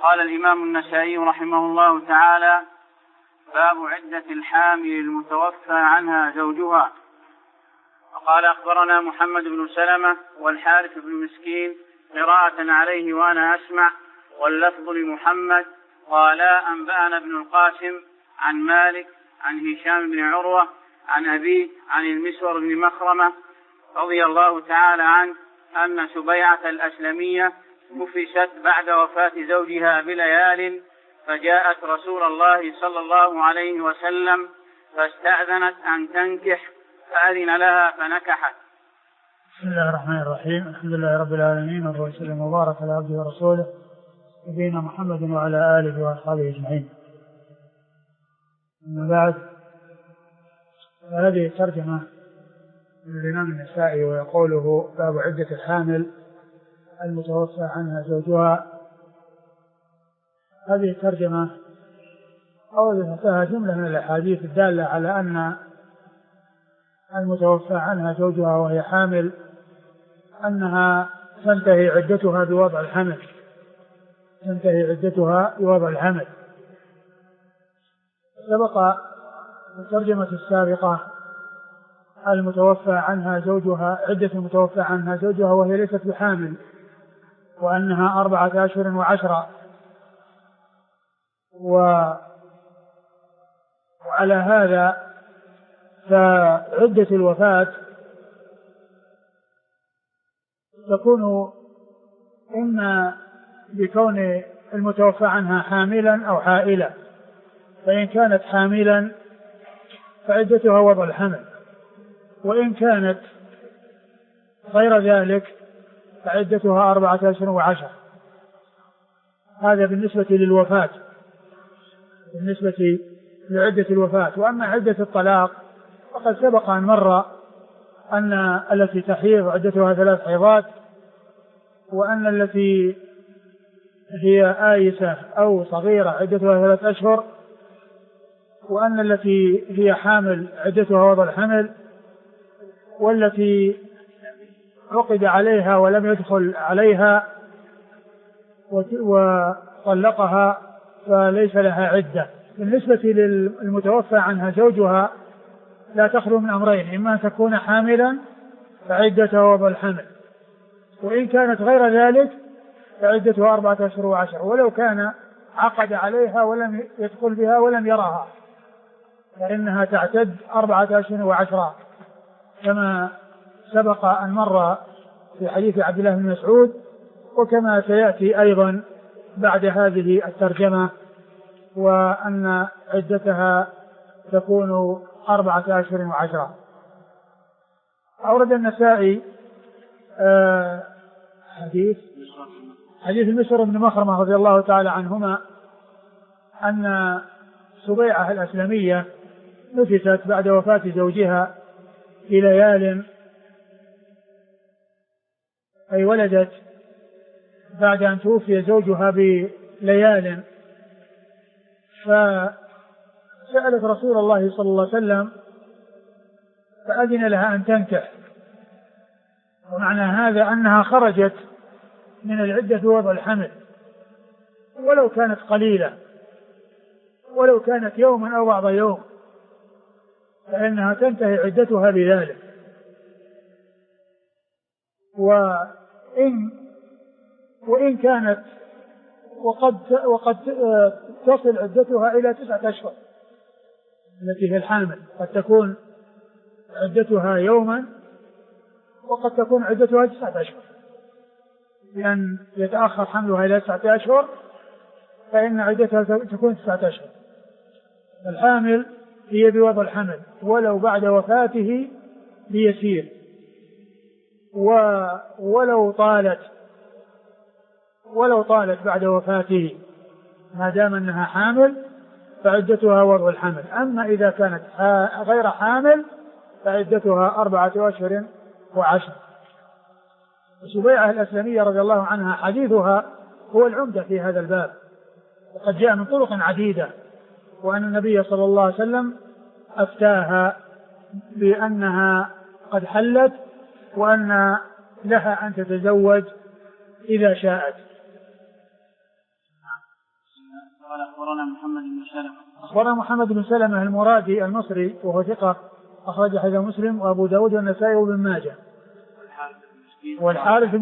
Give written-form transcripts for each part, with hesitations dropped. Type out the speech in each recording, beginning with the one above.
قال الإمام النسائي رحمه الله تعالى: باب عدة الحامل المتوفى عنها زوجها. وقال: أخبرنا محمد بن سلمة والحارث بن مسكين قراءة عليه وأنا أسمع، واللفظ لمحمد. قال: أنبأنا ابن القاسم عن مالك عن هشام بن عروة عن أبيه عن المسور بن مخرمة رضي الله تعالى عنه أن سبيعة الأسلمية نفست بعد وفاة زوجها بليال، فجاءت رسول الله صلى الله عليه وسلم فاستأذنت أن تنكح، فأذن لها فنكحت. بسم الله الرحمن الرحيم. الحمد لله رب العالمين، والصلاة والسلام وبارك على عبده ورسوله نبينا محمد وعلى آله وأصحابه أجمعين. أما بعد، هذه ترجمة من الإمام النسائي ويقوله: باب عدة الحامل المتوفى عنها زوجها. هذه الترجمة أوردها جملة من الأحاديث الدالة على أن المتوفى عنها زوجها وهي حامل أنها تنتهي عدتها بوضع الحمل. سبق في الترجمة السابقة المتوفى عنها زوجها، عدة المتوفى عنها زوجها وهي ليست بحامل، وأنها 4 أشهر و10. وعلى هذا فعدة الوفاة تكون إما بكون المتوفى عنها حاملا أو حائلة، فإن كانت حاملا فعدتها وضع الحمل، وإن كانت غير ذلك فعدتها 4 أشهر و10. هذا بالنسبة للوفاة، بالنسبة لعدة الوفاة. وأما عدة الطلاق فقد سبق أن مر أن التي تحيض عدتها 3 حيضات، وأن التي هي آيسة أو صغيرة عدتها 3 أشهر، وأن التي هي حامل عدتها وضع الحمل، والتي عقد عليها ولم يدخل عليها وطلقها فليس لها عدة. بالنسبة للمتوفى عنها زوجها لا تخلو من أمرين: إما أن تكون حاملا فعدتها وضع الحمل، وإن كانت غير ذلك فعدتها 4 أشهر و10، ولو كان عقد عليها ولم يدخل بها ولم يرها فإنها تعتد 4 أشهر و10، كما سبق أن مر في حديث عبد الله بن مسعود، وكما سيأتي أيضا بعد هذه الترجمة، وأن عدتها تكون 4 أشهر و10. أورد النسائي حديث المسور بن مخرمة رضي الله تعالى عنهما أن سبيعة الأسلمية نفست بعد وفاة زوجها بليال، أي ولدت بعد أن توفي زوجها بليال، فسألت رسول الله صلى الله عليه وسلم فأذن لها أن تنكح. ومعنى هذا أنها خرجت من العدة بوضع الحمل، ولو كانت قليلة، ولو كانت يوما أو بعض يوم، فإنها تنتهي عدتها بذلك. وإن كانت وقد تصل عدتها إلى 9 أشهر التي هي الحامل، قد تكون عدتها يوما وقد تكون عدتها 9 أشهر، لأن يتأخر حملها إلى 9 أشهر فإن عدتها تكون 9 أشهر. الحامل هي بوضع الحمل ولو بعد وفاته بيسير، ولو طالت بعد وفاته ما دام أنها حامل فعدتها وضع الحمل. أما إذا كانت غير حامل فعدتها 4 أشهر و10. سبيعة الأسلمية رضي الله عنها حديثها هو العمدة في هذا الباب، وقد جاء من طرق عديدة، وأن النبي صلى الله عليه وسلم أفتاها بأنها قد حلت وأن لها أن تتزوج إذا شاءت. قال أخبرنا محمد بن سلمة. أخبرنا محمد بن سلمة المرادي المصري وهو ثقة أخرج حديث مسلم وأبو داود والنسائي وابن ماجه. والحارث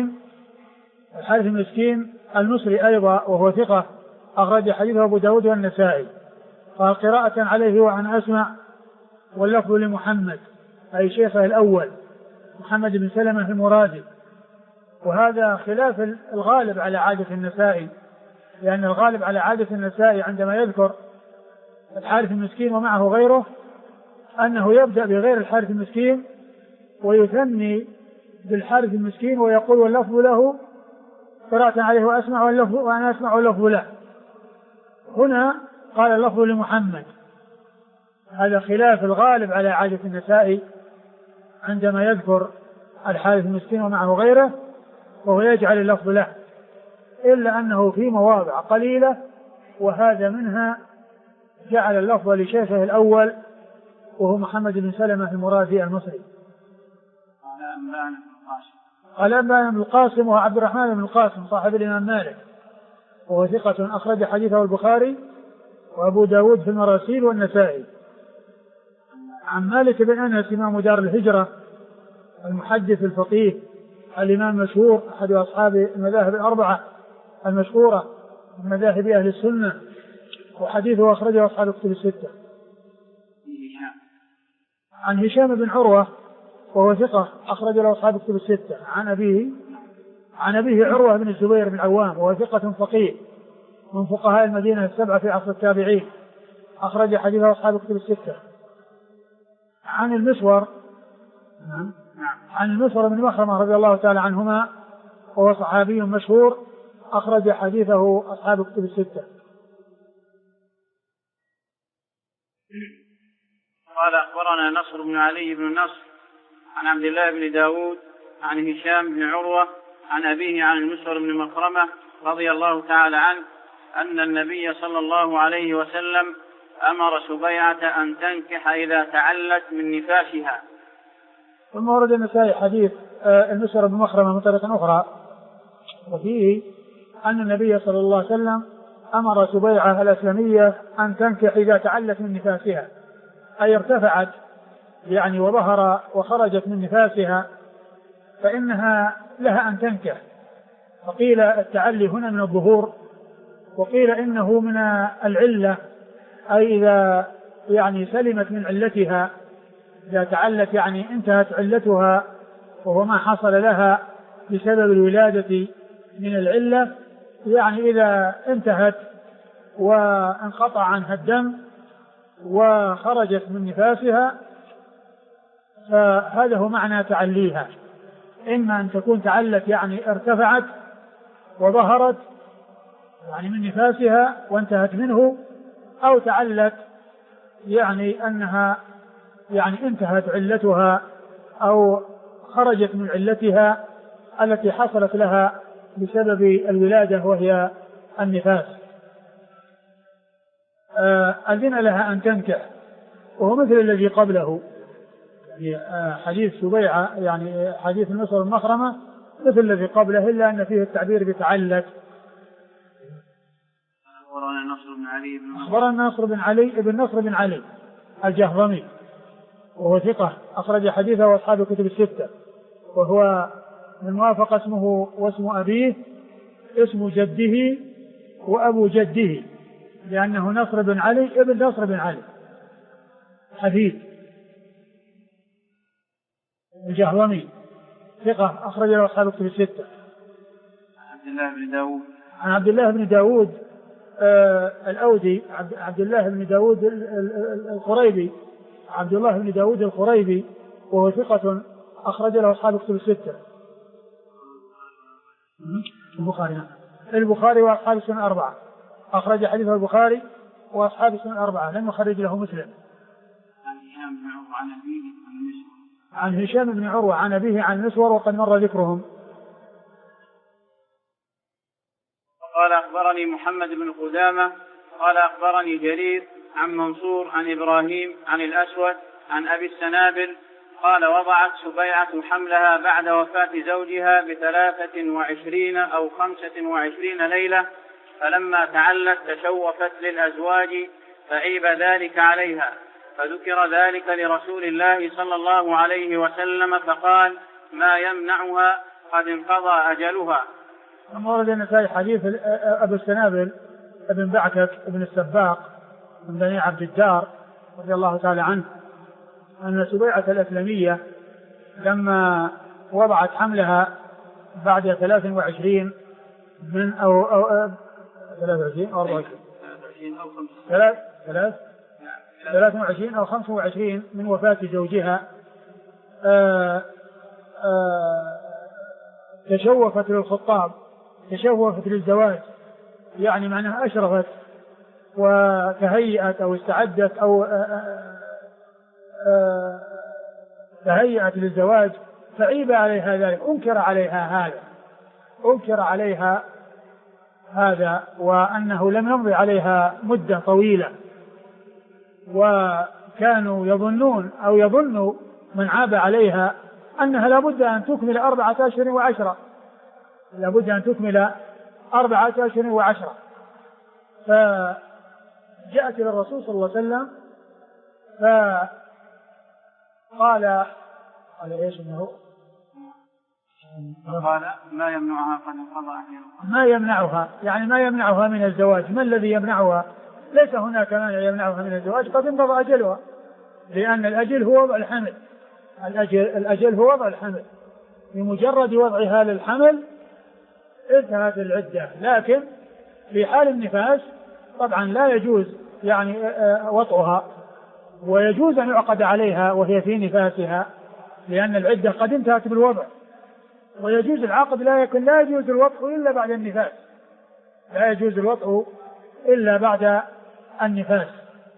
المسكين المصري أيضا وهو ثقة أخرج حديثه أبو داود والنسائي. قال قراءة عليه وعن أسمع واللفظ لمحمد أي شيخه الأول محمد بن سلمة المرادي. وهذا خلاف الغالب على عادة النسائي، لأن الغالب على عادة النسائي عندما يذكر الحارث المسكين ومعه غيره أنه يبدأ بغير الحارث المسكين ويثني بالحارث المسكين ويقول واللفظ له قراءة عليه وأسمع واللفظ وأنا أسمع واللفظ له. هنا قال اللفظ لمحمد. هذا خلاف الغالب على عادة النسائي عندما يذكر الحارث المسكين ومعه غيره وهو يجعل اللفظ له، إلا أنه في مواضع قليلة وهذا منها جعل اللفظ لشيخه الأول وهو محمد بن سلمة المرادي المصري. قال أنبأنا بن القاسم وهو عبد الرحمن بن القاسم صاحب الإمام مالك وهو ثقة أخرج حديثه البخاري وأبو داود في المراسيل والنسائي. عن مالك بن أنس إمام دار الهجرة المحدث الفقيه الإمام المشهور أحد أصحاب المذاهب الأربعة المشهورة من مذاهب أهل السنة وحديثه أخرجه أصحاب الكتب الستة. عن هشام بن عروة وهو ثقة أخرج له أصحاب الكتب الستة. عن أبيه عروة بن الزبير بن العوام وهو ثقة فقيه من فقهاء المدينة السبعة في عصر التابعين أخرج حديثه أصحاب الكتب الستة. عن المسور بن مخرمة رضي الله تعالى عنهما وهو صحابي مشهور أخرج حديثه أصحاب الكتب الستة. قال أخبرنا نصر بن علي بن نصر عن عبد الله بن داود عن هشام بن عروة عن أبيه عن المسور بن مخرمة رضي الله تعالى عنه أن النبي صلى الله عليه وسلم أمر سبيعة أن تنكح إذا تعلت من نفاشها. ثم ورد النسائي حديث المسور بن مخرمة من طريق أخرى وفيه أن النبي صلى الله عليه وسلم أمر سبيعة الأسلمية أن تنكح إذا تعلت من نفاسها، أي ارتفعت يعني وظهر وخرجت من نفاسها فإنها لها أن تنكح. فقيل التعلي هنا من الظهور وقيل إنه من العلة، أي إذا يعني سلمت من علتها، إذا تعلت يعني انتهت علتها وهو ما حصل لها بسبب الولادة من العلة، يعني إذا انتهت وانقطع عنها الدم وخرجت من نفاسها فهذا هو معنى تعليها. إما أن تكون تعلت يعني ارتفعت وظهرت يعني من نفاسها وانتهت منه، أو تعلت يعني أنها يعني انتهت علتها أو خرجت من علتها التي حصلت لها بسبب الولادة وهي النفاس. أذن لها أن تنكح وهو مثل الذي قبله، يعني حديث سبيعة يعني حديث المسور المخرمة مثل الذي قبله إلا أن فيه التعبير بتعلت. أخبرنا نصر بن علي الجهضمي وهو ثقة أخرج حديثه وأصحاب الكتب الستة، وهو من وافق اسمه واسم أبيه اسم جده وأبو جده، لأنه نصر بن علي ابن نصر بن علي حفيد الجهضمي ثقة أخرج له أصحاب الكتب الستة. عن عبد الله بن داود الأودي عبد الله بن داود الخريبي عبد الله بن داود الخريبي وهو ثقة أخرج له أصحاب الكتب الستة. البخاري وأصحاب السنن الأربعة أخرج حديثه البخاري وأصحاب السنن الأربعة لم يخرج له مسلم. عن هشام بن عروة عن أبيه عن المسور وقد مر ذكرهم. قال أخبرني محمد بن قدامة قال أخبرني جرير عن منصور عن إبراهيم عن الأسود عن أبي السنابل قال وضعت سبيعة حملها بعد وفاة زوجها ب23 أو 25 ليلة فلما تعلت تشوفت للأزواج فعيب ذلك عليها، فذكر ذلك لرسول الله صلى الله عليه وسلم فقال: ما يمنعها قد انقضى أجلها. ثم ورد النسائي حديث أبو السنابل ابن بعكك ابن السباق من بني عبد الدار رضي الله تعالى عنه أن سبيعة الأسلمية لما وضعت حملها بعد 23 من أو 23 أو 23 أو 25 من وفاة زوجها تشوفت للخطاب، تشوفت للزواج، يعني معناها أشرفت وتهيأت أو استعدت أو تهيأت للزواج، فعيب عليها ذلك، أنكر عليها هذا وأنه لم يمضي عليها مدة طويلة، وكانوا يظنون أو يظن من عاب عليها أنها لابد أن تكمل 4 أشهر و10، لابد أن تكمل 4 أشهر و10. فجاءت إلى الرسول صلى الله عليه وسلم فقال إيش إنه قال ما يمنعها قد انقضى أجلها، ما يمنعها يعني ما يمنعها من الزواج، ما الذي يمنعها؟ ليس هناك مانع يمنعها من الزواج، قد انقضى أجلها، لأن الأجل هو وضع الحمل، الأجل هو وضع الحمل، بمجرد وضعها للحمل انتهت العدة. لكن في حال النفاس طبعا لا يجوز يعني وطئها، ويجوز أن يعقد عليها وهي في نفاسها، لأن العدة قد انتهت بالوضع، ويجوز العقد، لكن لا يجوز الوطء إلا بعد النفاس، لا يجوز الوطء إلا بعد النفاس.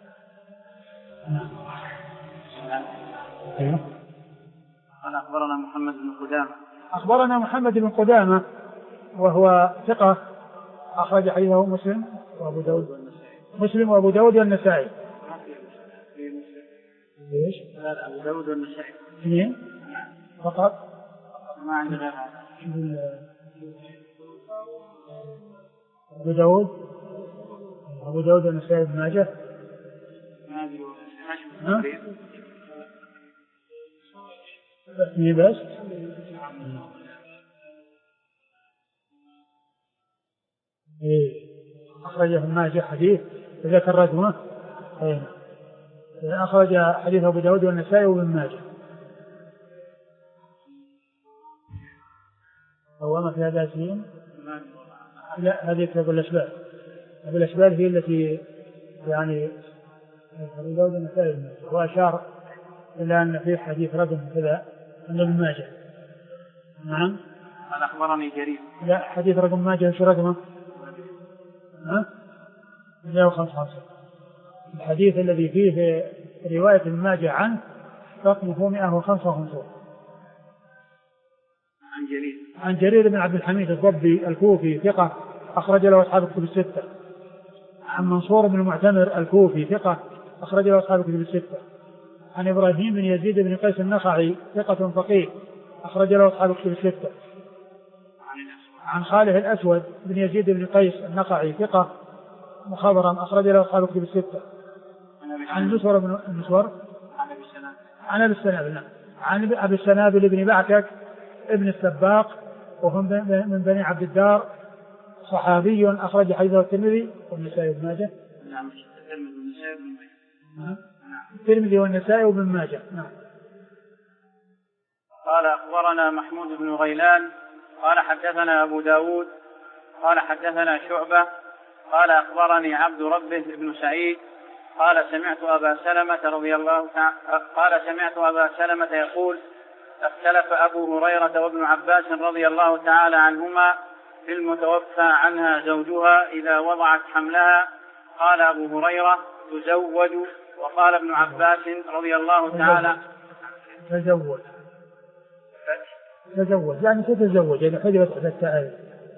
قال أخبرنا محمد بن قدامة. أخبرنا محمد بن قدامة وهو ثقة، أخرج حديثه مسلم وأبو داود والنسائي. ليش؟ لا أبو داود والنسائي. اثنين فقط. ما عندي غير هذا. أبو داود والنسائي بن ماجه. بس أخرج ابن ماجه حديث ذكر رجمه، أخرج حديث أبو داود والنسائي وابن ماجه. هو ما في هذا سين؟ لا، هذه كتاب الأشبال. كتاب الأشبال هي التي يعني أبو داود والنسائي وابن ماجه، وأشار إلى أن في حديث رقم كذا أن ابن ماجه. نعم. قال أخبرني جرير. لا، حديث رقم ماجه وش رقمه؟ 155. الحديث الذي فيه في رواية ابن ماجه عنه رقمه 155. عن جرير بن عبد الحميد الضبي الكوفي ثقة، أخرج له أصحاب الكتب الستة. عن منصور بن المعتمر الكوفي ثقة، أخرج له أصحاب الكتب الستة. عن إبراهيم بن يزيد بن قيس النخعي ثقة فقيه، أخرج له أصحاب الكتب الستة. عن خاله الأسود بن يزيد بن قيس النخعي ثقة مخضرم، أخرج له أصحاب الكتب الستة. عن المسور بن المسور عن أبي السنابل، عن أبي السنابل بن بعكك ابن السباق، وهم من بني عبد الدار، صحابي، أخرج حديثه الترمذي والنسائي وابن ماجه. الترمذي والنسائي وابن ماجه. قال أخبرنا محمود بن غيلان قال حدثنا أبو داود قال حدثنا شعبة قال أخبرني عبد ربه بن سعيد قال سمعت أبا سلمة يقول: اختلف أبو هريرة وابن عباس رضي الله تعالى عنهما في المتوفى عنها زوجها إذا وضعت حملها. قال أبو هريرة: تزوج، وقال ابن عباس رضي الله تعالى: تزوج يعني تتزوج، يعني حذفت على التأويل.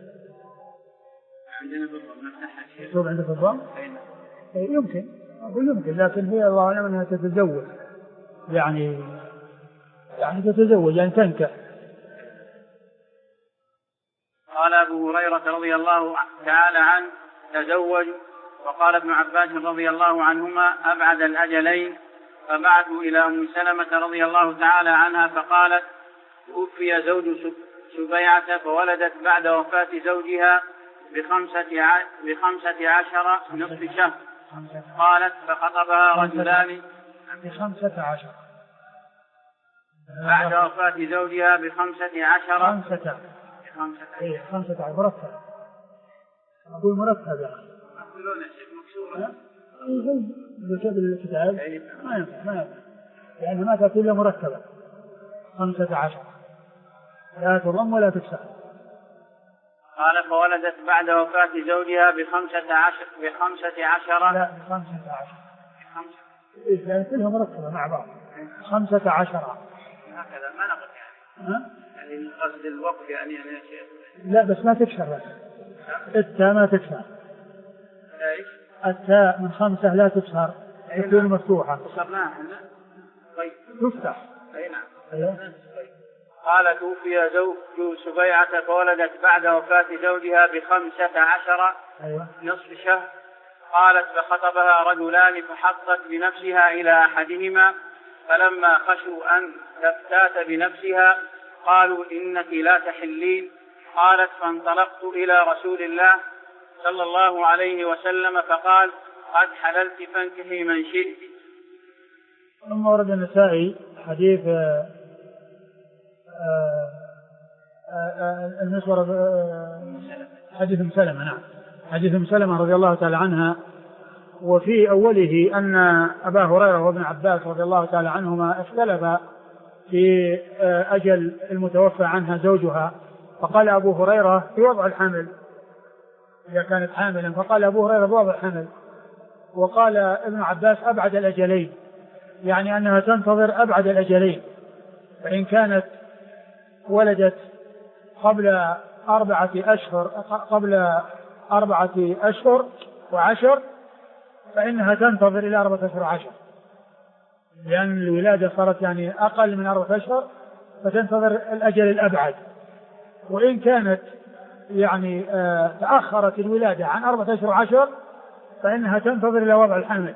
عندنا بالضبط نفتحها شيء. شوف عندك الضم؟ يمكن، لكن هي الله أعلم أنها تتزوج، يعني تتزوج يعني تنكح. قال أبو هريرة رضي الله تعالى عنه: تزوج. وقال ابن عباس رضي الله عنهما أبعد الأجلين. فبعثوا إلى أم سلمة رضي الله تعالى عنها فقالت توفي زوج سبيعة فولدت بعد وفاة زوجها ب15 نصف شهر. قالت فخطبها رجلان ب15 بعد وفاة زوجها ب15 مرتب. أقول مرتب يعني بالكتاب ما ينفع لأنها ما تأتي إلا مرتبة 15 لا تضم ولا تكسر. قال فولدت بعد وفاة زوجها ب15 لا ب15 لأن كلها مرتبة مع بعض 15 هكذا ما نقول يعني قصد الوقت يعني يا شيخ. لا بس ما تكسر بس التاء ما تكسر. التاء من 5 لا تكسر تكون مفتوحة. كسرناها احنا. طيب تفتح. اي نعم. قال توفي زوج سبيعة فولدت بعد وفاة زوجها ب15 نصف شهر. قالت فخطبها رجلان فحطت بنفسها إلى أحدهما فلما خشوا أن تفتات بنفسها قالوا إنك لا تحلين. قالت فانطلقت إلى رسول الله صلى الله عليه وسلم فقال قد حللت فانكحي من شئت. ثم ورد النسائي حديث المسور حديث ام سلمة. نعم حديث ام سلمة رضي الله تعالى عنها. وفي أوله أن أبا هريرة وابن عباس رضي الله تعالى عنهما اختلفا في أجل المتوفى عنها زوجها. فقال أبو هريرة في وضع الحمل إذا كانت حاملا فقال أبو هريرة بوضع الحمل. وقال ابن عباس أبعد الأجلين يعني أنها تنتظر أبعد الأجلين. فإن كانت ولدت قبل 4 أشهر و10 فإنها تنتظر إلى 4 أشهر و10 لأن الولادة صارت يعني أقل من 4 أشهر فتنتظر الأجل الأبعد. وإن كانت يعني تأخرت الولادة عن 4 أشهر و10 فإنها تنتظر إلى وضع الحمل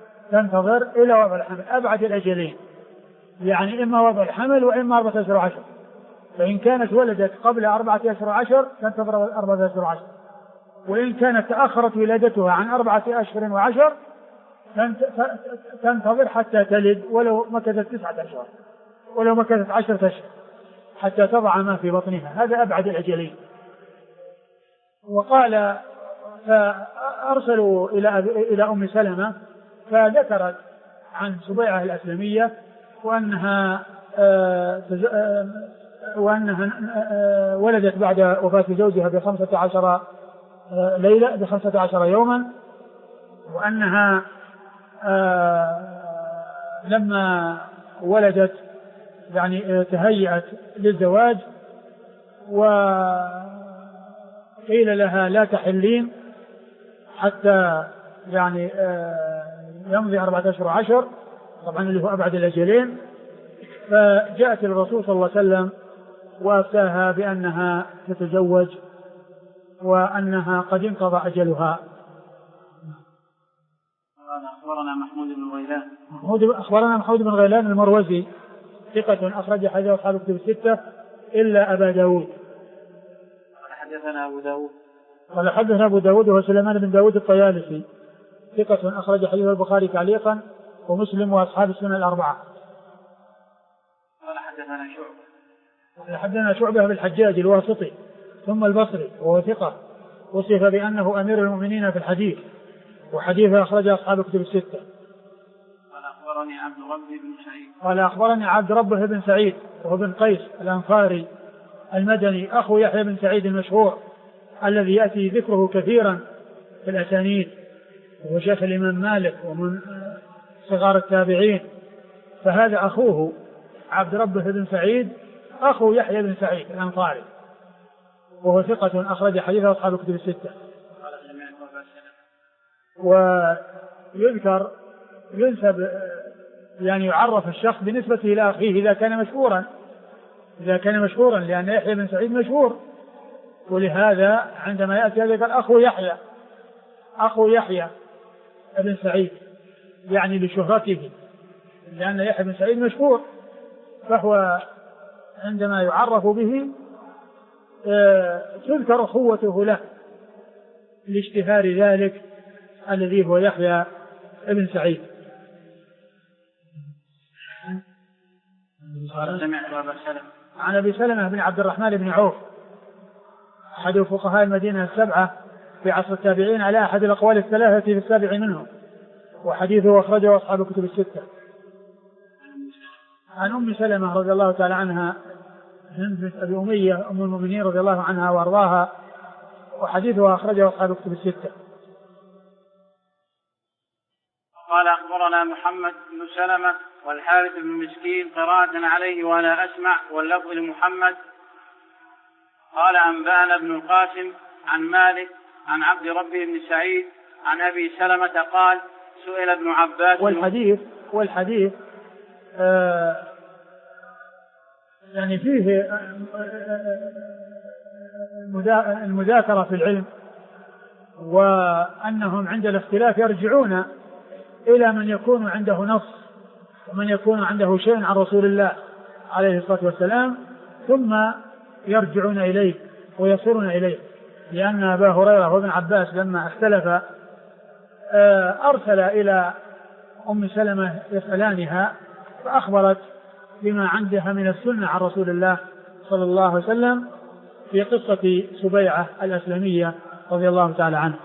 أبعد الأجلين يعني إما وضع الحمل وإما 4 أشهر و10. فإن كانت ولدت قبل 4 أشهر و10 تنتظر 4 أشهر و10. وإن كانت تأخرت ولادتها عن 4 أشهر و10 تنتظر حتى تلد ولو مكثت 9 أشهر ولو مكثت 10 أشهر حتى تضع ما في بطنها. هذا أبعد الأجلين. وقال فأرسلوا إلى أم سلمة فذكرت عن سبيعة الأسلمية وأنها ولدت بعد وفاة زوجها ب15 ليلة ب15 يوما. وأنها لما ولدت يعني تهيأت للزواج وقيل لها لا تحلين حتى يعني يمضي 4 أشهر و10 طبعا اللي هو أبعد الأجلين. فجاءت الرسول صلى الله عليه وسلم وأفتاها بأنها تتزوج وأنها قد انقضى أجلها. أخبرنا محمود بن غيلان. أخبرنا محمود بن غيلان المروزي ثقة أخرج حديث أصحاب الكتب الستة إلا أبا داود. حدثنا أبو داود. قال حدثنا أبو داود وهو سليمان بن داود الطيالسي ثقة أخرج حديث البخاري تعليقا ومسلم وأصحاب السنن الأربعة. قال حدثنا شعبة. حدثنا شعبة بالحجاج الواسطي ثم البصري وهو ثقة وصف بأنه أمير المؤمنين في الحديث وحديثه أخرج أصحاب الكتب الستة. قال أخبرني عبد ربه بن سعيد. قال أخبرني عبد ربه بن سعيد وهو بن قيس الأنصاري المدني أخو يحيى بن سعيد المشهور الذي يأتي ذكره كثيرا في الأسانيد وهو شيخ الإمام مالك ومن صغار التابعين. فهذا أخوه عبد ربه بن سعيد أخو يحيى بن سعيد الأنصاري وهو ثقة أخرج حديثه أصحاب الكتب الستة. ويذكر ينسب يعني يعرف الشخص بنسبته إلى أخيه إذا كان مشهورا لأن يحيى بن سعيد مشهور ولهذا عندما يأتي هذا قال أخو يحيى أخو يحيى بن سعيد، يعني لشهرته، لأن يحيى بن سعيد مشهور، فهو عندما يعرف به تذكر أخوته له لاشتهار ذلك الذي هو يحيى بن سعيد. عن أبي سلمة بن عبد الرحمن بن عوف أحد فقهاء المدينة السبعة في عصر التابعين على أحد الأقوال الثلاثة في السابع منهم، وحديثه أخرجه أصحاب الكتب الستة. عن أم سلمة رضي الله تعالى عنها هند بنت أبي أمية أم المؤمنين رضي الله عنها وأرضاها، وحديثها أخرجه أصحاب الكتب الستة. قال أخبرنا محمد بن سلمة والحارث بن مسكين قراءة عليه وأنا أسمع واللفظ لمحمد. قال أنبأنا ابن القاسم عن مالك عن عبد ربه بن سعيد عن أبي سلمة قال سئل ابن عباس. والحديث يعني فيه المذاكرة في العلم، وأنهم عند الاختلاف يرجعون إلى من يكون عنده نص ومن يكون عنده شيء عن رسول الله عليه الصلاة والسلام، ثم يرجعون إليه ويصيرون إليه. لأن أبا هريرة وابن عباس لما اختلف أرسل إلى أم سلمة يسألانها، فأخبرت بما عندها من السنة عن رسول الله صلى الله عليه وسلم في قصة سبيعة الأسلمية رضي الله تعالى عنه.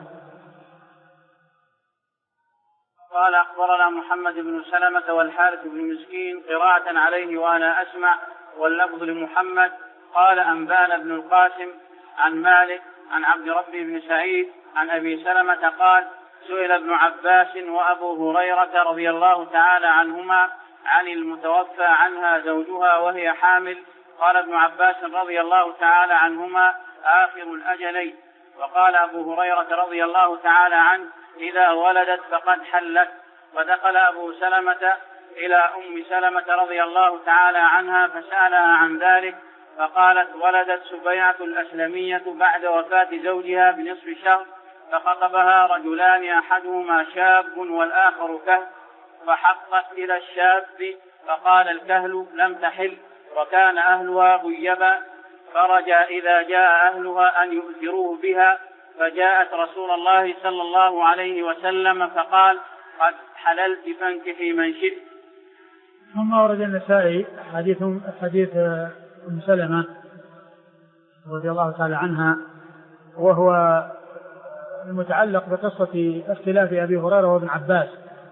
قال أخبرنا محمد بن سلمة والحارث بن مسكين قراءة عليه وأنا أسمع واللفظ لمحمد. قال أنبأنا ابن القاسم عن مالك عن عبد ربه بن سعيد عن أبي سلمة قال سئل ابن عباس وأبو هريرة رضي الله تعالى عنهما عن المتوفى عنها زوجها وهي حامل. قال ابن عباس رضي الله تعالى عنهما آخر الأجلين. وقال أبو هريرة رضي الله تعالى عنه إذا ولدت فقد حلت. ودخل أبو سلمة إلى أم سلمة رضي الله تعالى عنها فسألها عن ذلك، فقالت ولدت سبيعة الأسلمية بعد وفاة زوجها بنصف شهر، فخطبها رجلان أحدهما شاب والآخر كهل، فحقت إلى الشاب فقال الكهل لم تحل وكان أهلها غيبا، فرجى إذا جاء أهلها أن يؤثروه بها، فجاءت رسول الله صلى الله عليه وسلم فقال قد حللت فانكحي من شئت. ثم ورد النسائي حديث أم سلمة رضي الله تعالى عنها، وهو المتعلق بقصة اختلاف أبي هريرة وابن عباس،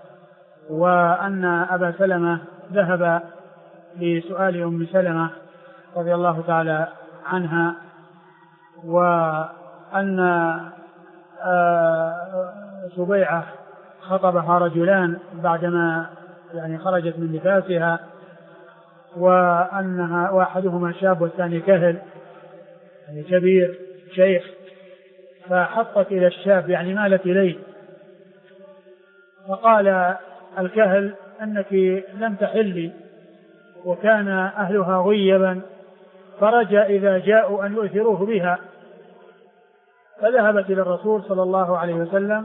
وأن أبا سلمة ذهب لسؤال أم سلمة رضي الله تعالى عنها، وأن سبيعة خطبها رجلان بعدما يعني خرجت من نفاسها، وأنها واحدهما شاب والثاني كهل يعني كبير شيخ، فحطت إلى الشاب يعني مالت إليه، فقال الكهل أنك لم تحلي وكان أهلها غيبا، فرجى إذا جاءوا أن يؤثروه بها، فذهبت إلى الرسول صلى الله عليه وسلم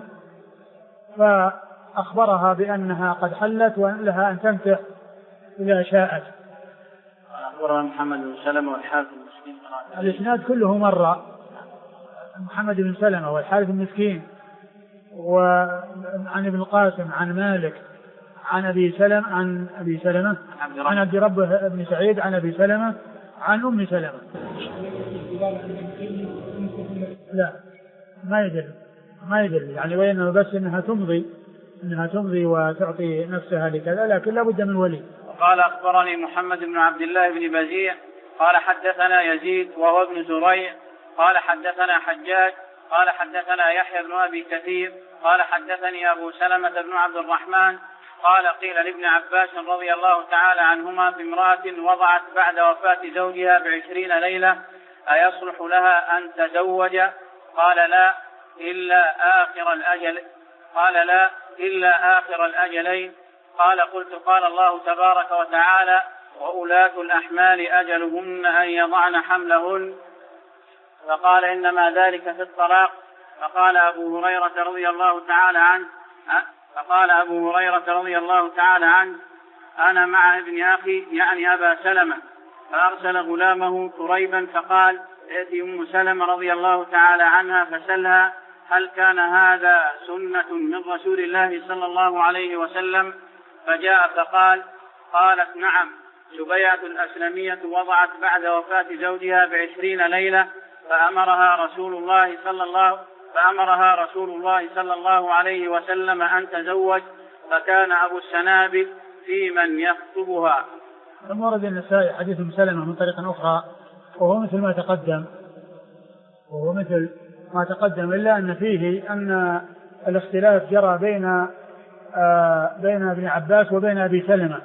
فأخبرها بأنها قد حلت وأن لها أن تنكح إذا شاءت. أخبرنا محمد بن سلمة والحارث المسكين. الإسناد كله مرة، محمد بن سلمة والحارث المسكين وعن ابن القاسم عن مالك عن أبي سلمة عن عبد ربه بن سعيد عن أبي سلمة عن أم سلمة. لا ما يدل يعني، وإنما بس إنها تمضي وتعطي نفسها لكذا، لكن لا بد من ولي. قال أخبرني محمد بن عبد الله بن بزيع قال حدثنا يزيد وهو ابن زريع قال حدثنا حجاج قال حدثنا يحيى بن أبي كثير قال حدثني أبو سلمة بن عبد الرحمن قال قيل لابن عباس رضي الله تعالى عنهما في امرأة وضعت بعد وفاة زوجها ب20 ليلة أيصلح لها أن تزوج؟ قال لا إلا آخر الأجلين. قال قلت قال الله تبارك وتعالى وأولاة الأحمال أجلهن أن يضعن حملهن، فقال إنما ذلك في الطلاق فقال أبو هريرة رضي الله تعالى عنه أنا مع ابن أخي يعني أبا سلمة، فأرسل غلامه قريبا فقال ائت أم سلمة رضي الله تعالى عنها فسلها هل كان هذا سنة من رسول الله صلى الله عليه وسلم؟ فجاء فقال قالت نعم، سبيعة الأسلمية وضعت بعد وفاة زوجها ب20 ليلة فأمرها رسول الله صلى الله عليه وسلم أن تزوج، فكان أبو السنابل في من يخطبها. ثم ورد النسائي حديث ام سلمة من طريق أخرى وهو مثل ما تقدم إلا أن فيه أن الاختلاف جرى بين ابن عباس وبين أبي سلمة،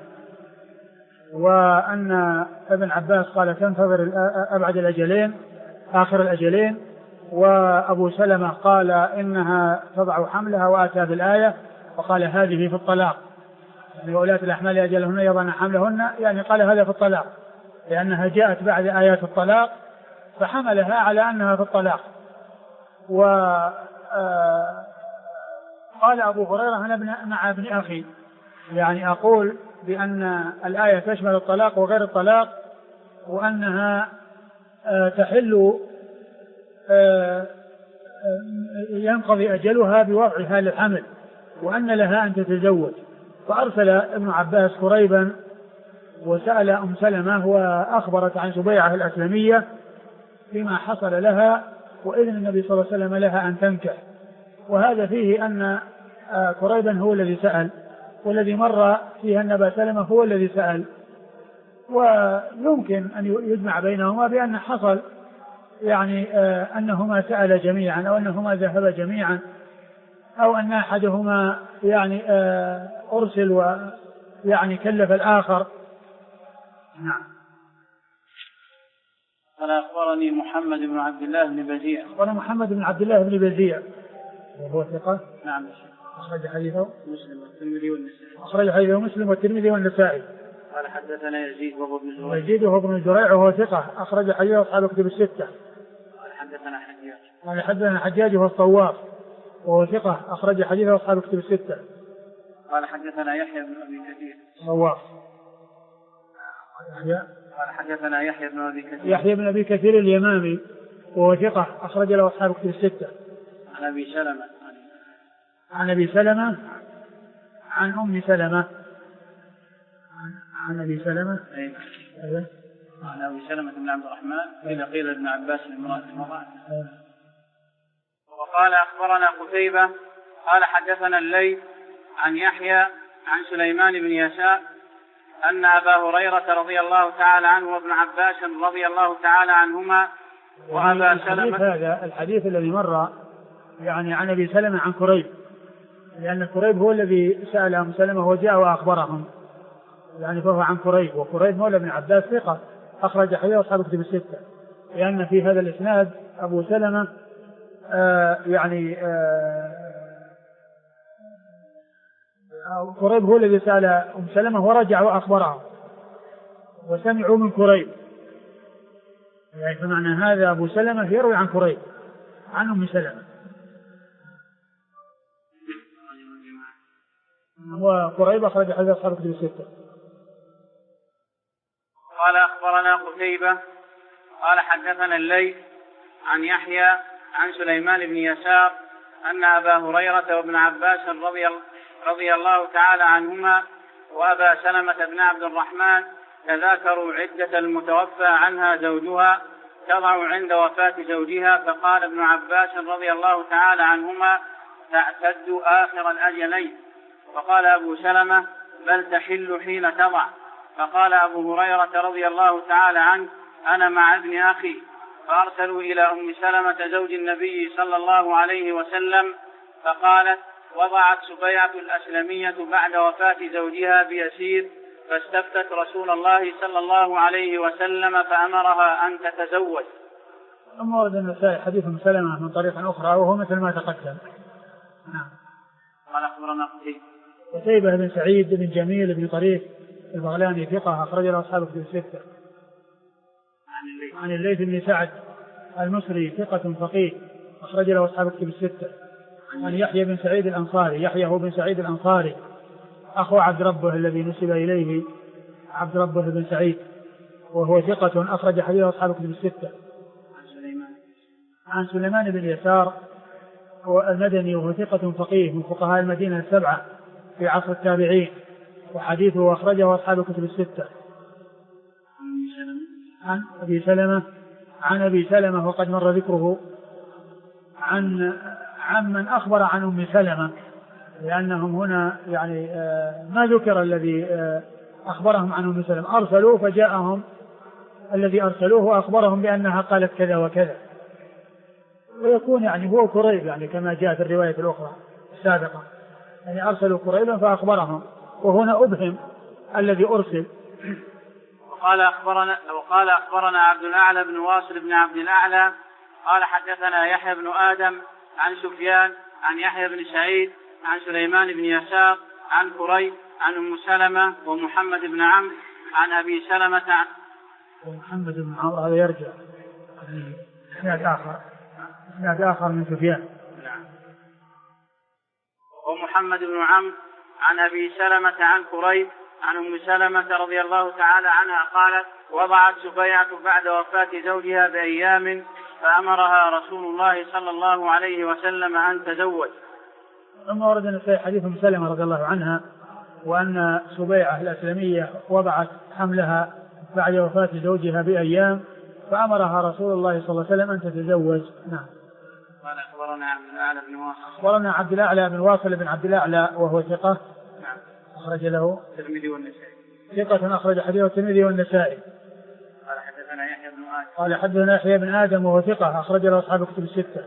وأن ابن عباس قال تنتظر أبعد الأجلين آخر الأجلين، وأبو سلمة قال إنها تضع حملها وأتى بالآية وقال هذه في الطلاق، يعني وأولاة الأحمال أجلهن يضعن حملهن، يعني قال هذا في الطلاق لأنها جاءت بعد آيات الطلاق فحملها على أنها في الطلاق. قال أبو هريرة أنا مع ابن أخي، يعني أقول بأن الآية تشمل الطلاق وغير الطلاق، وأنها تحل ينقضي أجلها بوضعها للحمل، وأن لها أن تتزوج. فأرسل ابن عباس قريبا وسأل أم سلمة وأخبرت عن سبيعة الأسلمية بما حصل لها وإذن النبي صلى الله عليه وسلم لها أن تنكح. وهذا فيه أن قريبا هو الذي سأل، والذي مر فيها أن أبا سلمة هو الذي سأل، ويمكن أن يجمع بينهما بأن حصل يعني أنهما سأل جميعا أو أنهما ذهب جميعا أو أن أحدهما يعني أرسل ويعني كلف الآخر. نعم. قال أخبرني محمد بن عبد الله بن بزيع. وأنا محمد بن عبد الله بن بزيع وهو ثقة. نعم. أخرج حديثه مسلم والترمذي والنسائي. أخرج حديثه مسلم والترمذي والنسائي. قال حدثنا يزيد وهو بن زريع. يزيد وهو بن زريع وهو ثقة أخرج حديثه أصحاب الكتب الستة. قال حدثنا حجاج. قال حدثنا حجاج وهو الطواف وهو ثقة أخرج حديثه أصحاب الكتب الستة. قال حدثنا يحيى بن أبي كثير. طواف. قال حدثنا يحيى بن أبي كثير. يحيى بن أبي كثير اليمامي وهو ثقة أخرج له أصحاب الكتب الستة. عن أبي سلمة. عن أبي سلمة عن أم سلمة عن أبي سلمة. أيوة. عن أبي سلمة بن عبد الرحمن قيل ابن عباس المرأة. وقال أخبرنا قتيبة قال حدثنا الليث عن يحيى عن سليمان بن يسار أن أبا هريرة رضي الله تعالى عنه وابن عباس رضي الله تعالى عنهما وأبا سلمة. هذا الحديث الذي مر يعني عن أبي سلمة عن قريب، لأن قريب هو الذي سأل أم سلمة وجاء وأخبرهم، يعني فهو عن قريب، وقريب مولى ابن عباس ثقة أخرج حديثه أصحاب الكتب الستة، لأن في هذا الإسناد أبو سلمة قريب هو الذي سأل أم سلمة ورجع وأخبرهم وسمعوا من قريب، يعني فمعنى هذا أبو سلمة يروي عن قريب عن أم سلمة، وقريب أخرج حديث أصحاب الكتب الستة. قال أخبرنا قتيبة قال حدثنا الليث عن يحيى عن سليمان بن يسار أن أبا هريرة وابن عباس رضي الله تعالى عنهما وأبا سلمة بن عبد الرحمن تذاكروا عدة المتوفى عنها زوجها تضع عند وفاة زوجها، فقال ابن عباس رضي الله تعالى عنهما تعتد آخر الأجلين، فقال أبو سلمة بل تحل حين تضع، فقال أبو هريرة رضي الله تعالى عنه أنا مع ابن أخي، فأرسلوا إلى أم سلمة زوج النبي صلى الله عليه وسلم فقالت وضعت سبيعة الأسلمية بعد وفاة زوجها بيسير، فاستفتت رسول الله صلى الله عليه وسلم فأمرها أن تتزوج. ثم ورد النسائي حديث ام سلمة من طريق أخرى وهو مثل ما تقدم. نعم. قال أخبرنا قتيبة بن سعيد بن جميل بن طريف البغلاني ثقة أخرج له أصحاب الكتب الستة. عن الليث بن سعد المصري ثقة فقيه أخرج له أصحاب الكتب الستة. عن يحيى بن سعيد الأنصاري، يحيى هو بن سعيد الأنصاري أخو عبد ربه الذي نسب إليه عبد ربه بن سعيد، وهو ثقة أخرج حديث أصحاب الكتب الستة. عن سليمان بن يسار هو المدني وهو ثقة فقيه من فقهاء المدينة السبعة في عصر التابعين، وحديثه أخرجه أصحاب الكتب الستة. عن أبي سلمة وقد مر ذكره. عن من أخبر عن أم سلمة، لأنهم هنا يعني ما ذكر الذي أخبرهم عن أم سلمة، أرسلوه فجاءهم الذي أرسلوه وأخبرهم بأنها قالت كذا وكذا، ويكون يعني هو كريب يعني كما جاء في الرواية الأخرى السابقة، يعني أرسلوا كريبا فأخبرهم، وهنا أبهم الذي أرسل. وقال أخبرنا عبد الأعلى بن واصل بن عبد الأعلى قال حدثنا يحيى بن آدم عن سفيان عن يحيى بن سعيد عن سليمان بن يسار عن كريب عن أم سلمة ومحمد بن عمرو عن أبي سلمة. ومحمد بن عمرو هذا يرجع إسناد آخر من سفيان. نعم. ومحمد بن عمرو عن أبي سلمة عن كريب عن أم سلمة رضي الله تعالى عنها قالت وضعت سبيعة بعد وفاة زوجها بأيام فأمرها رسول الله صلى الله عليه وسلم أن تزوج. ثم ورد النسائي حديث أم سلمة رضي الله عنها وأن سبيعة الأسلمية وضعت حملها بعد وفاة زوجها بأيام فأمرها رسول الله صلى الله عليه وسلم أن تتزوج. نعم. قال أخبرنا عبد الأعلى بن واصل. أخبرنا عبد الأعلى بن واصل بن عبد الأعلى وهو ثقة. نعم. أخرج له الترمذي والنسائي. ثقة أخرج حديث الترمذي والنسائي. قال حدثنا يحيى بن آدم. قال حدثنا يحيى بن آدم وهو ثقة أخرج له أصحاب الكتب الستة.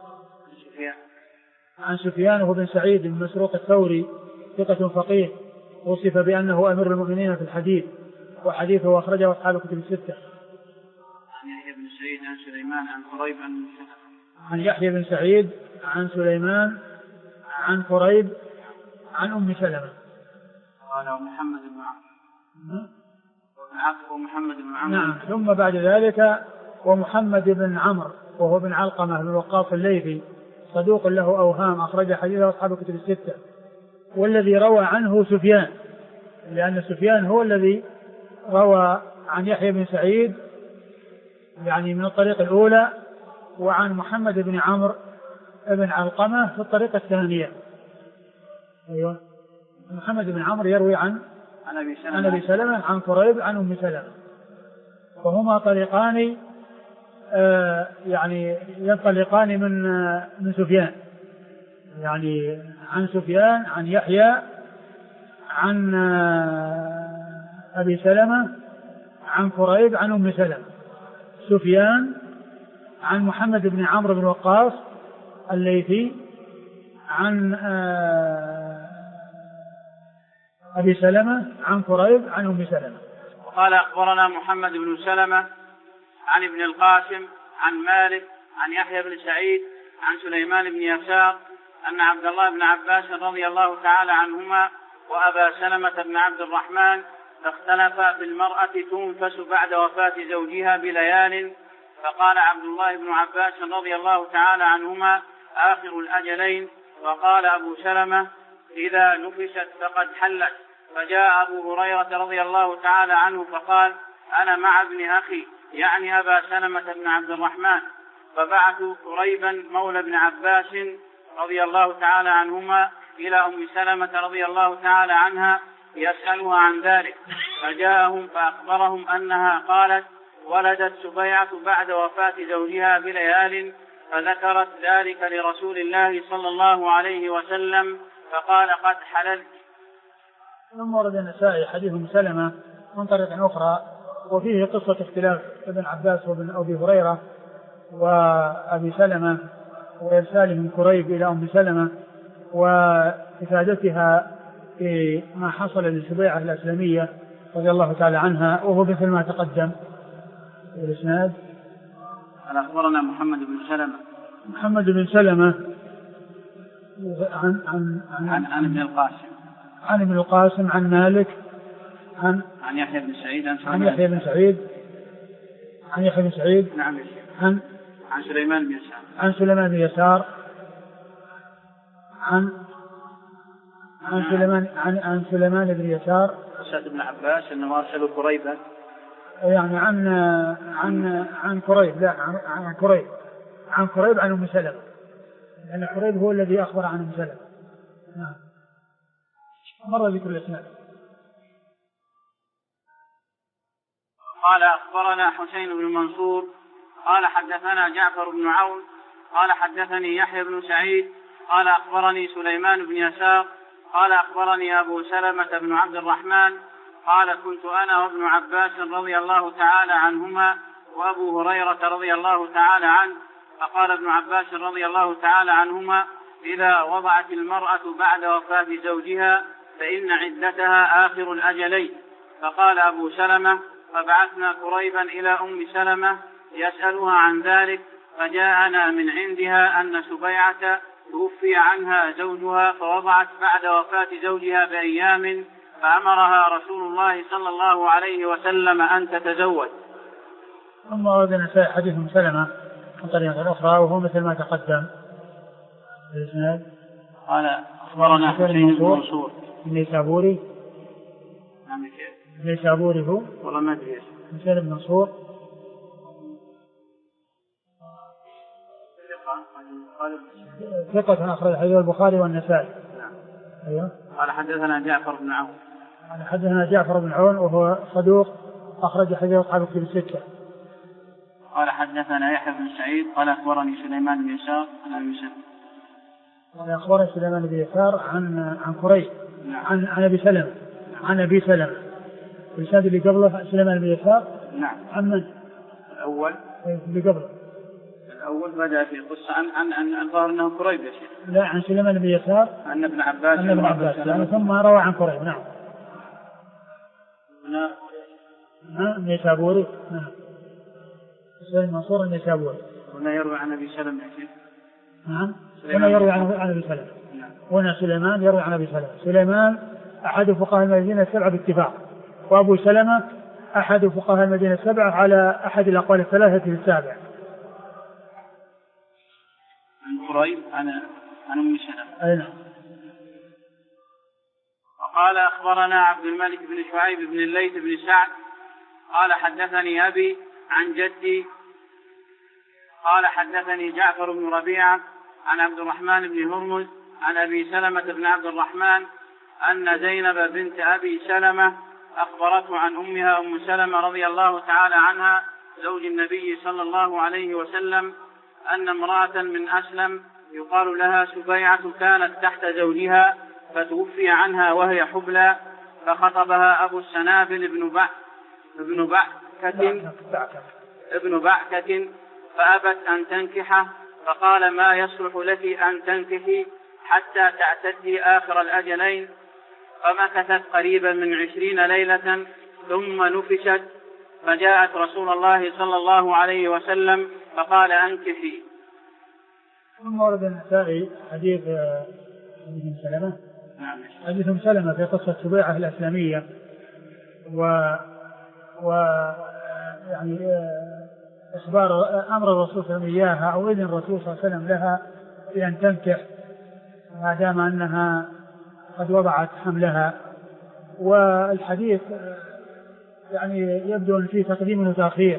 عن سفيان هو بن سعيد بن مسروق الثوري ثقة فقيه وصف بأنه أمير المؤمنين في الحديث، وحديثه أخرجه أصحاب الكتب الستة. عن يحيى بن سعيد عن سليمان عن كريب عن يحيى بن سعيد عن سليمان عن كريب عن أم سلمة. قال محمد بن عمرو. ومحمد بن عمرو. نعم. ثم بعد ذلك ومحمد بن عمرو وهو بن علقمة بن وقاص الليثي صدوق له أوهام أخرج حديثه أصحاب الكتب الستة. والذي روى عنه سفيان، لأن سفيان هو الذي روى عن يحيى بن سعيد يعني من الطريق الأولى، وعن محمد بن عمرو بن علقمة في الطريقة الثانية. أيوة. محمد بن عمرو يروي عن أبي سلمة عن كريب عن أم سلمة، وهما طريقان يعني ينطلقان من سفيان، يعني عن سفيان عن يحيى عن أبي سلمة عن كريب عن أم سلمة. سفيان عن محمد بن عمرو بن وقاص الليثي عن أبي سلمة عن كريب عن أم سلمة. وقال أخبرنا محمد بن سلمة عن ابن القاسم عن مالك عن يحيى بن سعيد عن سليمان بن يسار أن عبد الله بن عباس رضي الله تعالى عنهما وأبا سلمة بن عبد الرحمن اختلفا في المرأة تنفس بعد وفاة زوجها بليال، فقال عبد الله بن عباس رضي الله تعالى عنهما آخر الأجلين، وقال أبو سلمة إذا نفست فقد حلت. فجاء أبو هريرة رضي الله تعالى عنه فقال أنا مع ابن أخي يعني أبا سلمة بن عبد الرحمن، فبعثوا قريبا مولى ابن عباس رضي الله تعالى عنهما إلى أم سلمة رضي الله تعالى عنها يسألها عن ذلك، فجاءهم فأخبرهم أنها قالت ولدت سبيعة بعد وفاة زوجها بليال، فذكرت ذلك لرسول الله صلى الله عليه وسلم فقال قد حللت. ثم ورد النسائي حديث أم سلمة من طريق أخرى وفيه قصة اختلاف ابن عباس وابن أبي هريرة وأبي سلمة وإرسالهم كريب إلى أم سلمة وإفادتها في ما حصل لسبيعة الأسلمية رضي الله تعالى عنها، وهو مثل ما تقدم الإسناد. أخبرنا محمد بن سلمة عن ابن القاسم ابن القاسم عن مالك عن يحيى بن سعيد عن يحيى بن سعيد نعم عن سليمان بن يسار. عن سليمان بن يسار عن سليمان بن يسار سعد بن عباس أنه أرسل كريبا. يعني عن كريب، لا عن كريب عن أم سلمة، لأن كريب هو الذي أخبر عن أم سلمة. نعم. مر ذكر الإسناد. قال أخبرنا حسين بن منصور قال حدثنا جعفر بن عون قال حدثني يحيى بن سعيد قال أخبرني سليمان بن يسار قال أخبرني أبو سلمة بن عبد الرحمن قال كنت أنا وابن عباس رضي الله تعالى عنهما وأبو هريرة رضي الله تعالى عنه، فقال ابن عباس رضي الله تعالى عنهما: إذا وضعت المرأة بعد وفاة زوجها فإن عدتها آخر الأجلين. فقال أبو سلمة: فبعثنا كريبا إلى أم سلمة يسألها عن ذلك، فجاءنا من عندها أن سبيعة توفي عنها زوجها فوضعت بعد وفاة زوجها بأيام، فأمرها رسول الله صلى الله عليه وسلم أن تتزوج. ثم ورد النسائي حديث أم سلمة من طريقة أخرى وهو مثل ما تقدم. قال أخبرنا حسين بن منصور النيسابوري. نعم كيف؟ النيسابوري هو؟ والله ما أدري. حسين بن منصور ثقة أخرج حديث البخاري والنسائي. نعم. أيوه. قال حدثنا جعفر بن عون. قال حدثنا جعفر بن عون وهو صدوق أخرج حديث أصحاب الكتب الستة. قال حدثنا يحيى بن سعيد قال أخبرني سليمان بن يسار عن أبي سلمة. قال أخبرني سليمان بن يسار عن كريب. نعم. عن أبي سلمة. عن أبي سلمة. الإسناد اللي قبله سليمان بن يسار. نعم. عن من؟ الأول. اللي قبله. الأول بدأ في قصة عن الظاهر أنه كريب يا شيخ. لا، عن سليمان بن يسار. عن ابن عباس. عن ابن عباس. ثم روى عن كريب. نعم. النيسابوري. نعم. سليمان منصور النيسابوري. هنا يروي عن أبي سلمة يا شيخ. نعم. هنا يروي عن أبي سلمة. هنا سليمان يروي عن أبي سلمة. سليمان أحد فقهاء المدينة السبعة باتفاق، وأبو سلمة أحد فقهاء المدينة السبعة على أحد الأقوال الثلاثة في السابع. عن كريب عن أم سلمة. أي نعم. وقال أخبرنا عبد الملك بن شعيب بن الليث بن سعد قال حدثني أبي عن جدي قال حدثني جعفر بن ربيعة عن عبد الرحمن بن هرمز عن أبي سلمة بن عبد الرحمن أن زينب بنت أبي سلمة أخبرته عن أمها أم سلمة رضي الله تعالى عنها زوج النبي صلى الله عليه وسلم أن امرأة من أسلم يقال لها سبيعة كانت تحت زوجها فتوفي عنها وهي حبلى، فخطبها أبو السنابل ابن بعكة فأبت أن تنكحه، فقال: ما يصلح لك أن تنكحي حتى تعتدي آخر الأجلين. فمكثت قريبا من 20 ليلة ثم نفشت، فجاءت رسول الله صلى الله عليه وسلم فقال: أنكحي. ثم ورد النسائي حديث ابن سلمة. حديث ابن سلمة في قصة سبيعة الإسلامية يعني إخبار أمر الرسول صلى الله عليه وسلم إياها أو إذن الرسول صلى الله عليه وسلم لها بأن تنكح ما دام أنها قد وضعت حملها. والحديث يعني يبدو أن فيه تقديم وتأخير.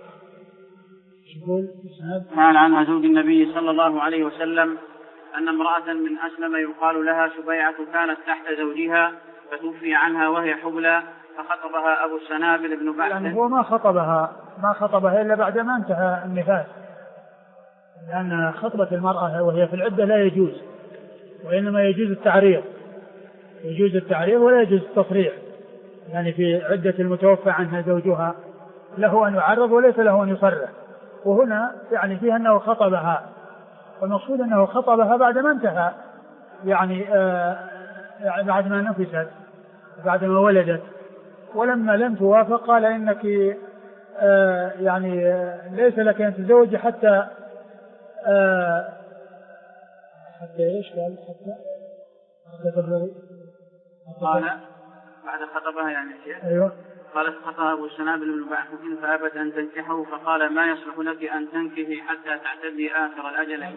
قال عنها زوج النبي صلى الله عليه وسلم أن امرأة من أسلم يقال لها سبيعة كانت تحت زوجها فتوفي عنها وهي حبلى، فخطبها أبو السنابل بن بعكة. يعني هو ما خطبها إلا بعد ما انتهى النفاس، لأن خطبة المرأة وهي في العدة لا يجوز، وإنما يجوز التعريض ولا يجوز التصريح. يعني في عدة المتوفى عنها زوجها له أن يعرض وليس له أن يصرح، وهنا يعني فيها أنه خطبها، والمقصود أنه خطبها بعد ما انتهى، يعني بعد ما نفست، بعد ما ولدت، ولما لم توافق قال: إنك يعني ليس لك أن تتزوج حتى إيش قال؟ حتى تبلغي. قال بعد خطبها يعني شيء. أيوه. قال اسقطها أبو السنابل بن بعثة فأبت أن تنكحه فقال ما يصلح لك أن تنكحي حتى تعتدي آخر الأجلين.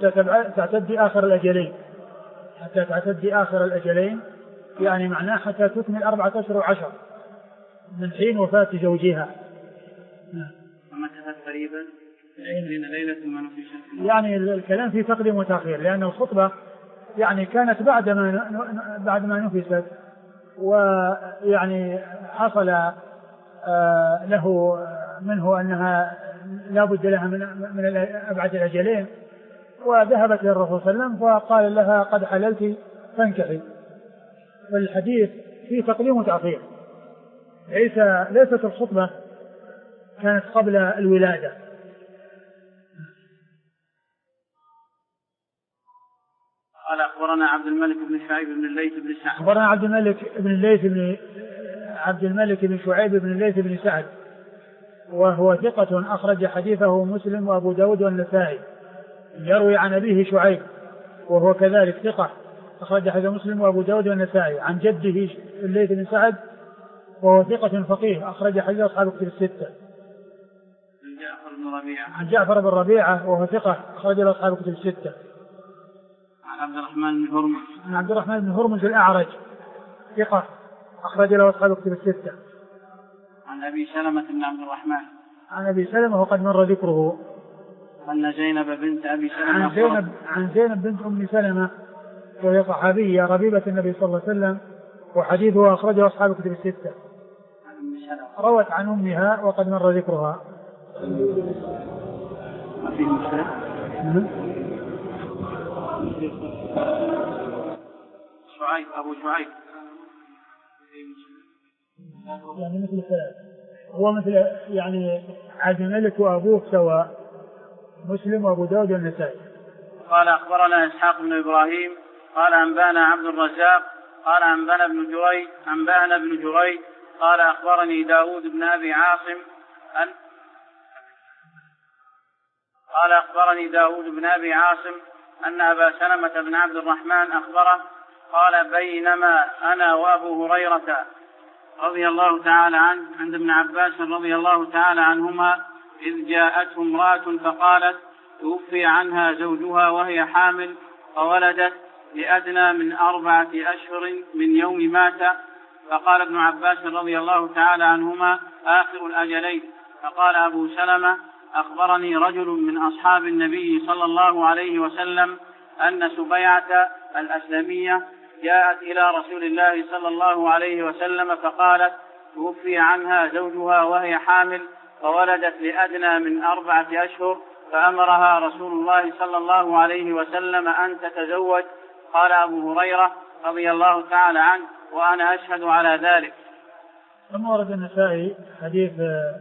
حتى تعتدي آخر الأجلين يعني معناه حتى تكمل 4 أشهر و10 من حين وفاة زوجها. ومكثت قريبا 20 ليلة ما نفي شك. يعني الكلام في تقديم وتأخير لأن الخطبة يعني كانت بعد ما نفست ويعني حصل له منه أنها لا بد لها من أبعد الأجلين وذهبت للرسول صلى الله عليه وسلم فقال لها قد حللت فانكحي. فالحديث فيه تقديم وتأخير ليست الخطبة كانت قبل الولادة. قال أخبرنا عبد الملك بن شعيب بن الليث بن سعد. أخبرنا عبد الملك بن شعيب بن الليث بن سعد وهو ثقة أخرج حديثه مسلم وأبو داود والنسائي. يروي عن أبيه شعيب وهو كذلك ثقة أخرج حديث مسلم وأبو داود والنسائي عن جده الليث بن سعد وهو ثقة فقيه أخرج حديث أصحاب كتب الستة. عن جعفر بن ربيعة وهو ثقة أخرج أصحاب كتب الستة. عن عبد الرحمن بن هرمز الأعرج ثقة أخرج له أصحاب كتب الستة. عن أبي سلمة بن عبد الرحمن. عن أبي سلمة وقد مر ذكره. أن زينب بنت أبي سلمة. عن زينب بنت أم سلمة وهي صحابية ربيبة النبي صلى الله عليه وسلم وحديثها أخرجه أصحاب كتب الستة. روت عن أمها وقد مر ذكرها. ما فيه مشكلة. أبو شعيب يعني مثل هو مثل يعني عبد الملك وأبوه سواء مسلم وأبو داود والنسائي. قال أخبرنا إسحاق بن إبراهيم قال أنبانا عبد الرزاق قال أنبانا ابن جريج قال أخبرني داود بن أبي عاصم أن أبا سلمة بن عبد الرحمن أخبره قال بينما أنا وأبو هريرة رضي الله تعالى عنه عند ابن عباس رضي الله تعالى عنهما إذ جاءته امرأة فقالت توفي عنها زوجها وهي حامل فولدت لأدنى من 4 أشهر من يوم مات. فقال ابن عباس رضي الله تعالى عنهما آخر الأجلين. فقال أبو سلمة أخبرني رجل من أصحاب النبي صلى الله عليه وسلم أن سبيعة الأسلمية جاءت إلى رسول الله صلى الله عليه وسلم فقالت توفي عنها زوجها وهي حامل فولدت لأدنى من 4 أشهر فأمرها رسول الله صلى الله عليه وسلم أن تتزوج. قال أبو هريرة رضي الله تعالى عنه وأنا أشهد على ذلك. ثم ورد النسائي حديث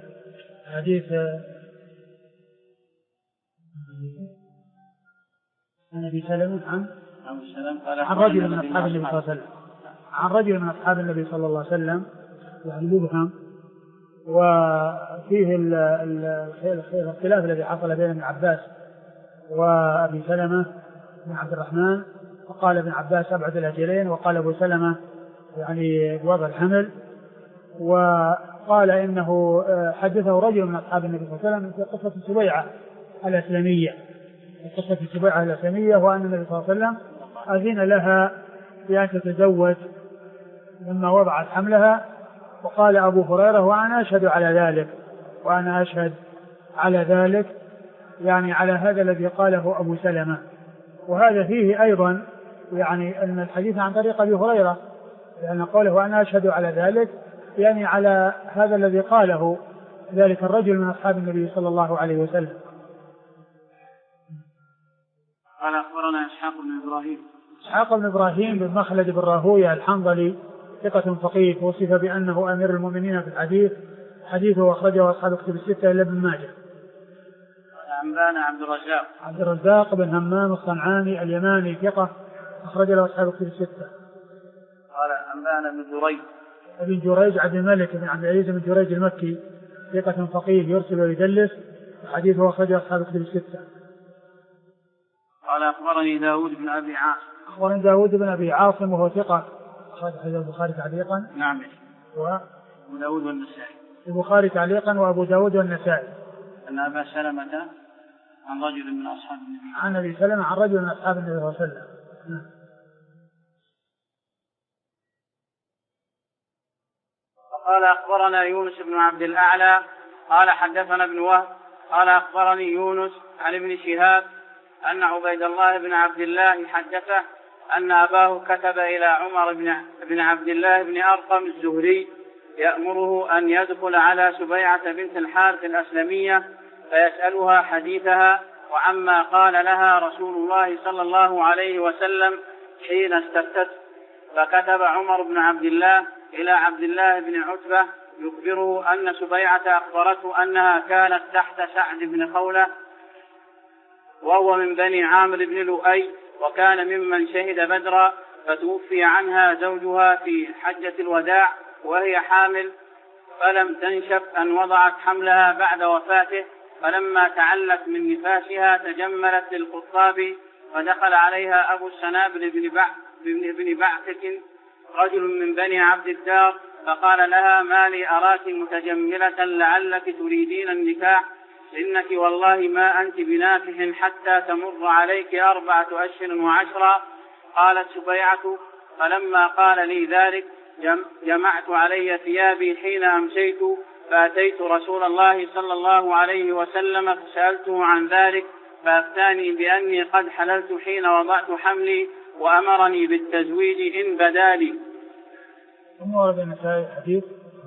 عن أبي سلمة عن رجل من أصحاب النبي صلى الله عليه وسلم صلى الله عليه وسلم يعني مبهم وفيه الاختلاف الذي حصل بين ابن عباس وأبي سلمة بن عبد الرحمن. وقال ابن عباس أبعد الأجلين وقال أبو سلمة يعني بوضع الحمل. وقال إنه حدثه رجل من أصحاب النبي صلى الله عليه وسلم في قصة سبيعة الأسلمية وأن النبي صلى الله عليه وسلم أذن لها بأن تتزوج لما وضعت حملها. وقال أبو هريرة وأنا أشهد على ذلك يعني على هذا الذي قاله أبو سلمة. وهذا فيه أيضا يعني أن الحديث عن طريق أبي هريرة لأن قوله وأنا أشهد على ذلك يعني على هذا الذي قاله ذلك الرجل من أصحاب النبي صلى الله عليه وسلم. قال أخبرنا إسحاق بن إبراهيم بن مخلد بن راهويه الحنظلي ثقة فقيه وصف بأنه أمير المؤمنين في الحديث. حديثه أخرجه أصحاب كتب الستة إلا ابن ماجه. أنبانا عبد الرزاق بن همام الصنعاني اليماني ثقة أخرج له أصحاب كتب الستة. قال أنبانا ابن جريج عبد الملك بن عبد العزيز بن جريج المكي ثقة فقيه يرسل ويدلس. حديثه أخرجه أصحاب كتب الستة. قال أخبرني داود بن أبي عاصم وهو ثقة أخرج حديث البخاري تعليقا. نعم. وداود والنسائي. البخاري تعليقا وأبو داود والنسائي. أن أبا سلمة عن رجل من أصحاب النبي، عن أبي سلمة عن رجل من أصحاب النبي صلى الله عليه وسلم. قال أخبرنا يونس بن عبد الأعلى قال حدثنا ابن وهب قال أخبرني يونس عن ابن شهاب أن عبيد الله بن عبد الله حدثه أن أباه كتب إلى عمر بن عبد الله بن أرقم الزهري يأمره أن يدخل على سبيعة بنت الحارث الأسلمية فيسألها حديثها وعما قال لها رسول الله صلى الله عليه وسلم حين استفتت. فكتب عمر بن عبد الله إلى عبد الله بن عتبة يخبره أن سبيعة أخبرته أنها كانت تحت سعد بن خولة وهو من بني عامر بن لؤي وكان ممن شهد بدرا، فتوفي عنها زوجها في حجة الوداع وهي حامل، فلم تنشف أن وضعت حملها بعد وفاته، فلما تعلت من نفاسها تجملت للخطاب، فدخل عليها أبو السنابل بن بعثك رجل من بني عبد الدار فقال لها ما لي أراك متجملة لعلك تريدين النكاح، إنك والله ما أنت بناكح حتى تمر عليك 4 أشهر و10. قالت سبيعة فلما قال لي ذلك جمعت علي ثيابي حين أمسيت، فأتيت رسول الله صلى الله عليه وسلم فسألته عن ذلك فأفتاني بأني قد حللت حين وضعت حملي وأمرني بالتزويج إن بدا لي. ثم ورد النسائي حديث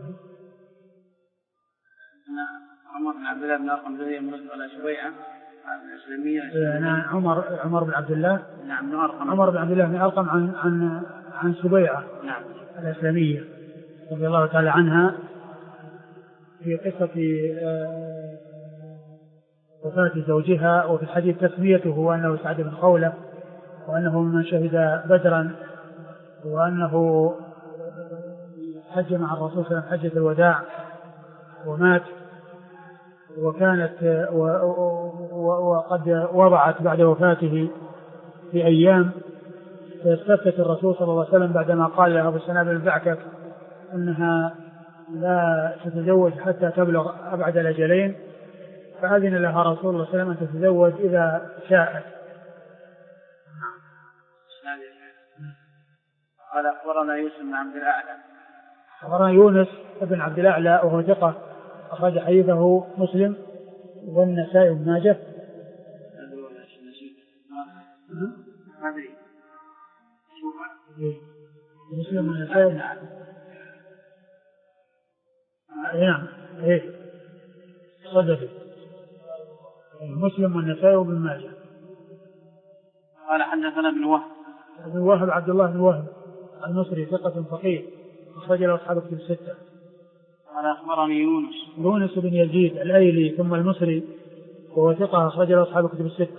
عمر بن عبد الله بن أرقم الذي يمرض على سبيعة الإسلامية. عمر بن عبد الله. نعم عمر بن عبد الله بن أرقم عن سبيعة. نعم. الإسلامية رضي الله تعالى عنها في قصة وفاة زوجها، وفي الحديث تسميته وأنه سعد بن خولة وأنه من شهد بدرا وأنه حج مع الرسول صلى الله عليه وسلم حجة الوداع ومات، وكانت وقد وضعت بعد وفاته بأيام، فاستفتت الرسول صلى الله عليه وسلم بعدما قال لها أبو السنابل البعكك أنها لا تتزوج حتى تبلغ أبعد الأجلين، فأذن لها رسول الله صلى الله عليه وسلم أن تتزوج إذا شاءت. قال أخبرنا يوسف بن عبد الأعلى. أخبرنا يونس بن عبد الأعلى وهو ثقة أخرج حديثه مسلم والنسائي وابن ماجه. مسلم والنسائي. نعم صدق مسلم والنسائي وابن ماجه. قال حدثنا ابن وهب عبد الله بن وهب المصري ثقة فقيه أخرج له أصحاب الكتب 6. قال أخبرني يونس بن يزيد الأيلي ثم المصري وهو ثقة أخرج له أصحاب الكتب 6.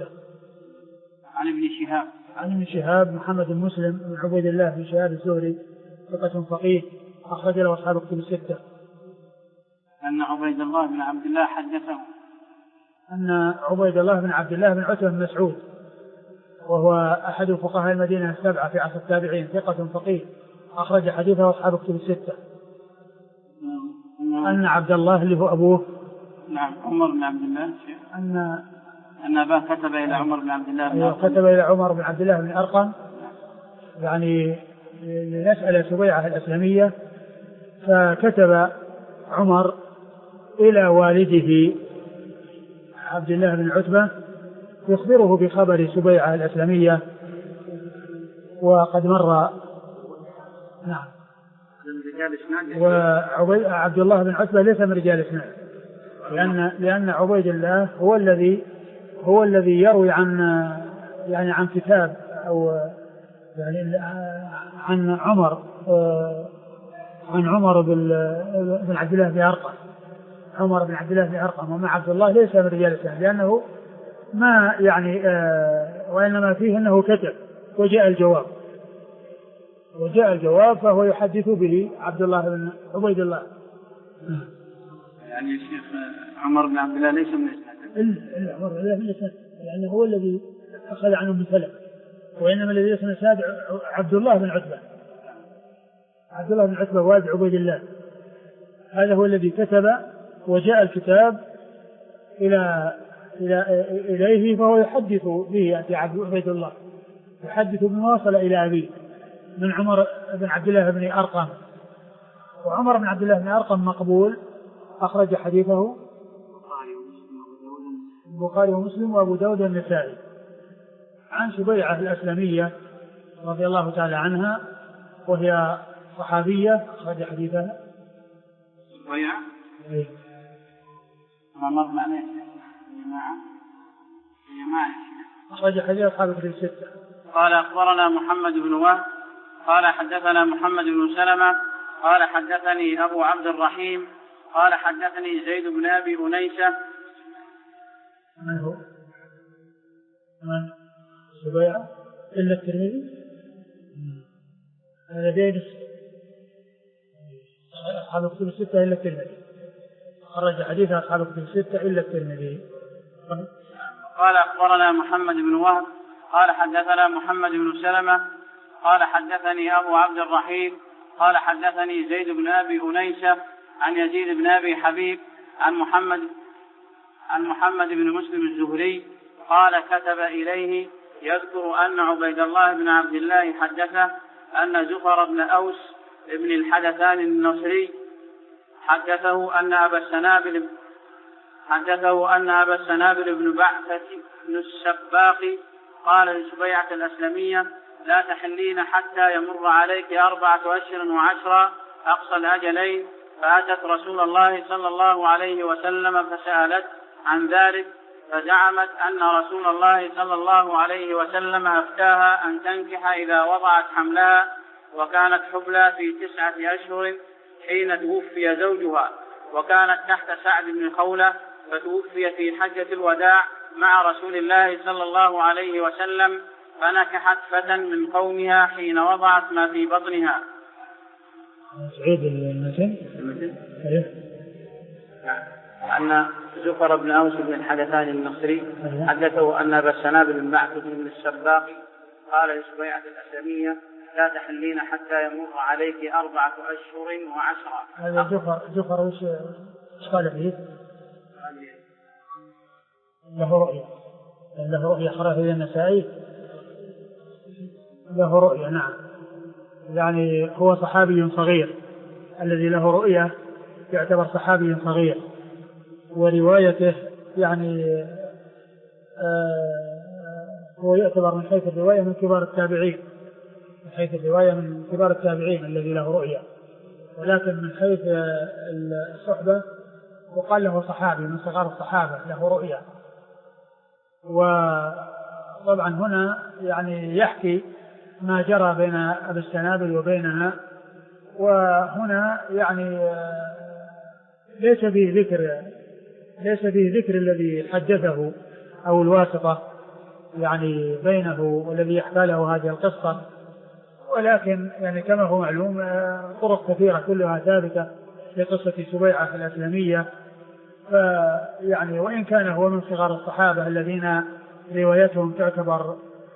عن ابن شهاب محمد بن مسلم بن عبيد الله بن شهاب الزهري ثقة فقيه أخرج له أصحاب الكتب 6. أن عبيد الله بن عبد الله حدثه أن عبيد الله بن عبد الله بن عتبة بن مسعود وهو أحد فقهاء المدينة 7 في عصر التابعين ثقة فقيه أخرج حديثه أصحاب الكتب 6. أن عبد الله اللي هو أبوه نعم عمر بن عبد الله أن أباه كتب إلى عمر بن عبد الله كتب إلى عمر بن عبد الله بن أرقم يعني لنسأل سبيعة الأسلمية، فكتب عمر إلى والده عبد الله بن عتبة يخبره بخبر سبيعة الأسلمية، وقد مر نعم. وعبد الله بن عتبة ليس من رجال اسناد، لأن عبيد الله هو الذي يروي عن كتاب أو يعني عن عمر بن عبد الله بن أرقم. عمر بن عبد الله بن أرقم ومع عبد الله ليس من رجال الاسناد، لأنه ما يعني وإنما فيه أنه كتب وجاء الجواب فهو يحدث به عبد الله بن عبيد الله. يعني الشيخ عمر بن عبد الله ليس من الاسناد. عمر بن عبد الله من الاسناد لأنه هو الذي أخذ عنه من سلف، وإنما الذي ليس من الاسناد عبد الله بن عتبة والد عبيد الله هذا هو الذي كتب وجاء الكتاب إليه فهو يحدث به، يأتي عبيد الله يحدث بما وصل إلى أبيه من عمر بن عبد الله بن أرقم. وعمر بن عبد الله بن أرقم مقبول، أخرج حديثه البخاري ومسلم وأبو داود والنسائي. عن سبيعة الأسلمية رضي الله تعالى عنها، وهي صحابية، أخرج حديثها سبيعة أخرج حديث أصحاب الكتب الستة. قال أخبرنا محمد بن وهب قال حدثنا محمد بن سلمة قال حدثني أبو عبد الرحيم قال حدثني زيد بن أبي أنيسة. من هو؟ من سبيعة إلا الترمذي؟ هذا بين أصحاب الكتب الستة إلا الترمذي، خرج حديث أصحاب الكتب الستة إلا الترمذي. قال أخبرنا محمد بن وهب قال حدثنا محمد بن سلمة قال حدثني أبو عبد الرحيم قال حدثني زيد بن أبي أنيسة عن يزيد بن أبي حبيب عن محمد بن مسلم الزهري قال كتب إليه يذكر أن عبيد الله بن عبد الله حدثه أن زفر بن أوس ابن الحدثان النصري حدثه أن أبا السنابل بن بعثة بن السباق قال لسبيعة الأسلمية لا تحلين حتى يمر عليك 4 أشهر و10 أقصى الأجلين. فأتت رسول الله صلى الله عليه وسلم فسألت عن ذلك، فزعمت أن رسول الله صلى الله عليه وسلم أفتاها أن تنكح إذا وضعت حملها، وكانت حبلى في 9 أشهر حين توفي زوجها، وكانت تحت سعد بن خولة، فتوفي في حجة الوداع مع رسول الله صلى الله عليه وسلم، فنكحت فتى من قومها حين وضعت ما في بطنها. سعيد المثل أن زفر بن أوس بن الحدثان النصري حدثه أن أبا السنابل بن بعثة بن السباق قال لسبيعة الأسلمية لا تحلين حتى يمر عليك 4 أشهر و10. هذا زفر وش قال فيه؟ له رؤية خرج إلى النسائي، له رؤية نعم، يعني هو صحابي صغير، الذي له رؤية يعتبر صحابي صغير، وروايته يعني هو يعتبر من حيث الرواية من كبار التابعين، الذي له رؤية، ولكن من حيث الصحبة وقال له صحابي من صغار الصحابة له رؤية. وطبعا هنا يعني يحكي ما جرى بين أبي السنابل وبينها، وهنا يعني ليس فيه ذكر الذي حدثه أو الواسطة يعني بينه والذي يحكى له هذه القصة، ولكن يعني كما هو معلوم طرق كثيرة كلها ثابتة في قصة سبيعة الأسلمية. فيعني وإن كان هو من صغار الصحابة الذين روايتهم تعتبر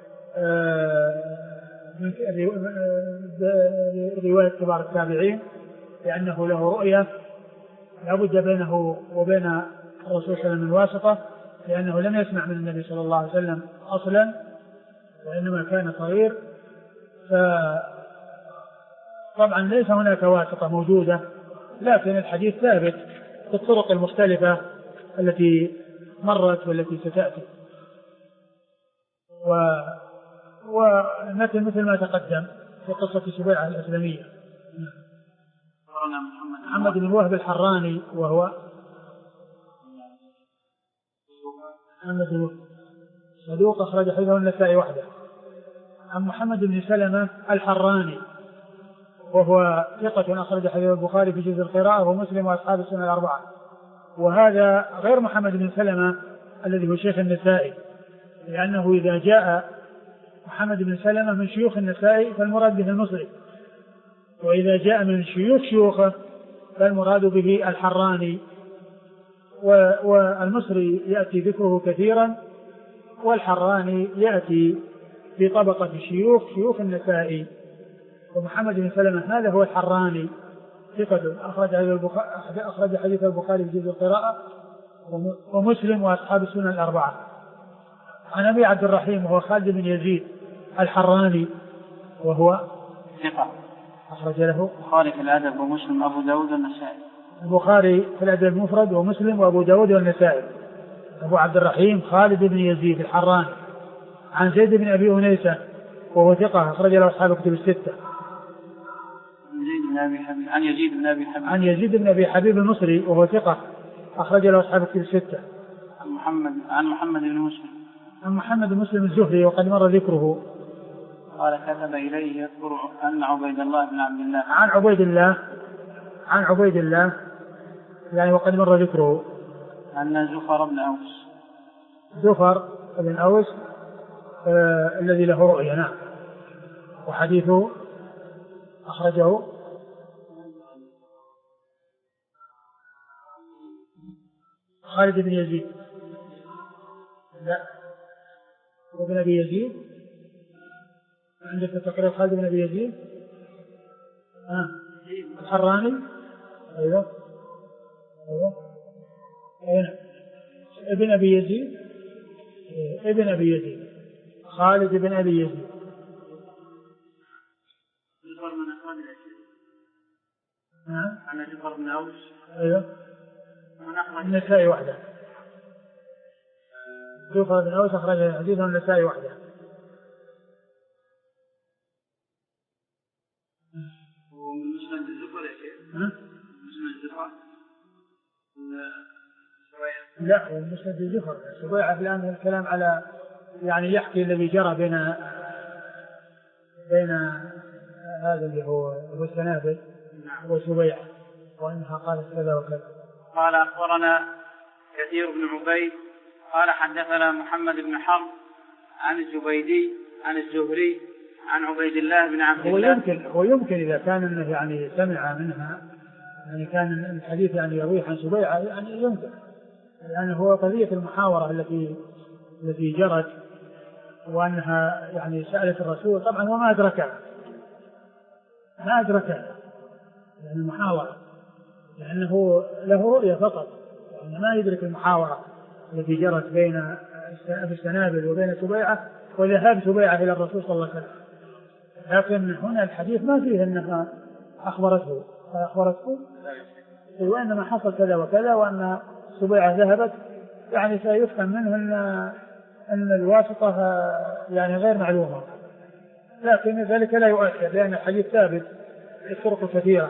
رواية كبار التابعين، لأنه له رؤية لا بد بينه وبين الرسول صلى الله عليه وسلم الواسطة، لأنه لم يسمع من النبي صلى الله عليه وسلم أصلا، وإنما كان صغير. فطبعا ليس هناك واسطة موجودة، لكن الحديث ثابت في الطرق المختلفة التي مرت والتي ستأتي، مثل ما تقدم في قصة سبيعة الأسلمية. محمد بن وهب الحراني، وهو صدوق أخرج حديثه النسائي وحده. عن محمد بن سلمة الحراني، وهو ثقة أخرج حديث البخاري في جزء القراءة ومسلم وأصحاب السنة الأربعة. وهذا غير محمد بن سلمة الذي هو شيخ النسائي، لأنه إذا جاء محمد بن سلمة من شيوخ النسائي فالمراد به المصري، وإذا جاء من شيوخه فالمراد به الحراني. والمصري يأتي ذكره كثيرا، والحراني يأتي في طبقة شيوخ النسائي. ومحمد بن سلمة هذا هو الحراني ثقة أخرج حديث البخاري في جزء القراءة ومسلم وأصحاب السنن الأربعة. عن أبي عبد الرحيم وهو خالد بن يزيد الحراني وهو ثقة أخرج له البخاري في الأدب ومسلم وأبو داود والنسائي. البخاري في الأدب المفرد ومسلم وأبو داود والنسائي. أبو عبد الرحيم خالد بن يزيد الحراني. عن زيد بن أبي أنيسة وهو ثقة أخرج له أصحاب الكتب الستة. عن يزيد بن أبي حبيب المصري وهو ثقة أخرج له أصحاب الكتب الستة. عن محمد بن مسلم. عن محمد بن مسلم الزهري وقد مر ذكره. قال كتب إليه يذكر أن عبيد الله بن عبد الله. عن عبيد الله يعني وقد مر ذكره. أن زفر بن أوس. زفر بن أوس الذي له رؤيا. نعم. وحديثه أخرجه خالد بن يزيد. لا وابن أبي يزيد. عندك تقرير خالد بن أبي يزيد الحراني. أيوه ابن أبي يزيد خالد بن أبي يزيد. عن زفر بن أوس. أيوه النسائي وحده. زفر بن أوس أخرج حديثه النسائي وحده. ومن مسند الزفر يا شيخ؟ مسند الزفر؟ لا ومسند الزفر سبيعة الآن الكلام على يعني يحكي الذي جرى بين هذا اللي هو أبو السنابل وسبيعة وأنها قالت كذا وكذا. قال أخبرنا كثير بن عبيد قال حدثنا محمد بن حرب عن الزبيدي عن الزهري عن عبيد الله بن عبد الله. هو يمكن إذا كان إنه يعني سمع منها يعني كان الحديث يعني يروي عن سبيعة يعني يمكن يعني هو قضية المحاورة التي جرت وأنها يعني سألت الرسول طبعا وما أدركها يعني المحاورة لأنه له رؤية فقط يعني ما يدرك المحاورة التي جرت بين أبي السنابل وبين سبيعة وذهاب سبيعة إلى الرسول صلى الله عليه وسلم. لكن هنا الحديث ما فيه أنها أخبرته وإنما حصل كذا وكذا وأن سبيعة ذهبت يعني سيفهم منه أن الواسطة يعني غير معلومة لكن ذلك لا يؤثر لأن الحديث ثابت الطرق كثيرة.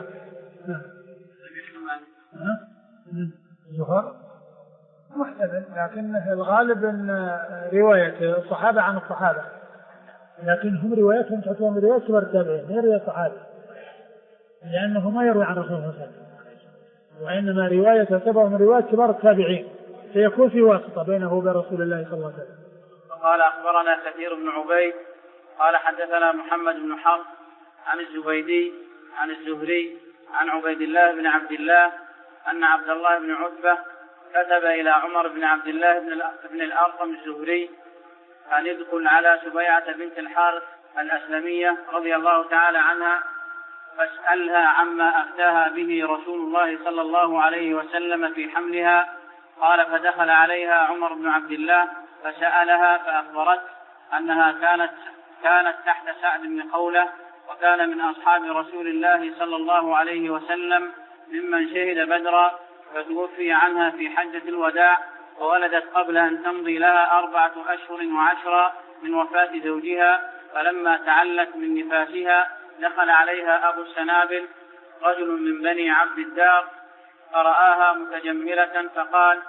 زهر محتمل لكن الغالب أن رواية الصحابة عن الصحابة لكن هم رواياتهم تعتبر روايات كبار التابعين غير رواية الصحابة لأنه ما يروي عن رسول الله صلى الله عليه وسلم وإنما رواية تعتبر من روايات كبار التابعين سيكون في واسطة بينه وبين رسول الله صلى الله عليه وسلم. قال أخبرنا كثير بن عبيد قال حدثنا محمد بن حرب عن الزبيدي عن الزهري عن عبيد الله بن عبد الله أن عبد الله بن عتبة كتب إلى عمر بن عبد الله بن الأرقم الزهري أن يدخل على سبيعة بنت الحارث الأسلمية رضي الله تعالى عنها فاسألها عما أفتاها به رسول الله صلى الله عليه وسلم في حملها. قال فدخل عليها عمر بن عبد الله فسألها فأخبرت أنها كانت تحت سعد بن خولة وكان من أصحاب رسول الله صلى الله عليه وسلم ممن شهد بدرا فتوفي عنها في حجة الوداع وولدت قبل أن تمضي لها 4 أشهر و10 من وفاة زوجها فلما تعلت من نفاسها دخل عليها أبو السنابل رجل من بني عبد الدار فرآها متجملة فقال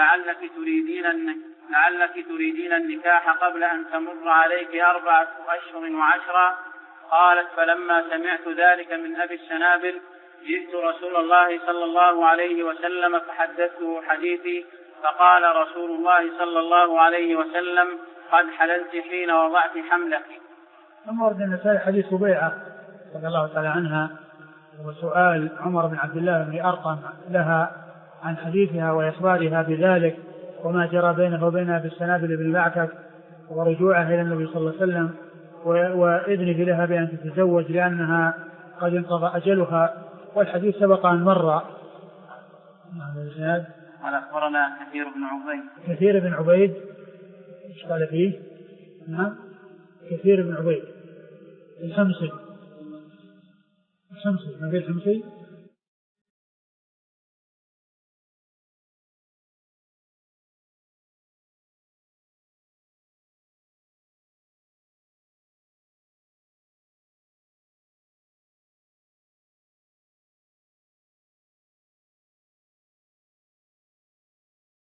لعلك تريدين النكاح قبل أن تمر عليك 4 أشهر و10. قالت فلما سمعت ذلك من أبي السنابل جئت رسول الله صلى الله عليه وسلم فحدثته حديثي فقال رسول الله صلى الله عليه وسلم قد حللت حين وضعت حملك. ثم ورد النسائي حديث سبيعة رضي الله تعالى عنها وسؤال عمر بن عبد الله بن أرقم لها عن حديثها وإخبارها بذلك وما جرى بينه وبينها بالسنابل بن بعكك ورجوعها إلى النبي صلى الله عليه وسلم، وإذنه لها بأن تتزوج لأنها قد انقضى أجلها، والحديث سبق أن مر. قال أخبرنا كثير بن عبيد. كثير بن عبيد ايش قال فيه؟ نعم كثير بن عبيد الحمصي. الحمصي ما في الحمصي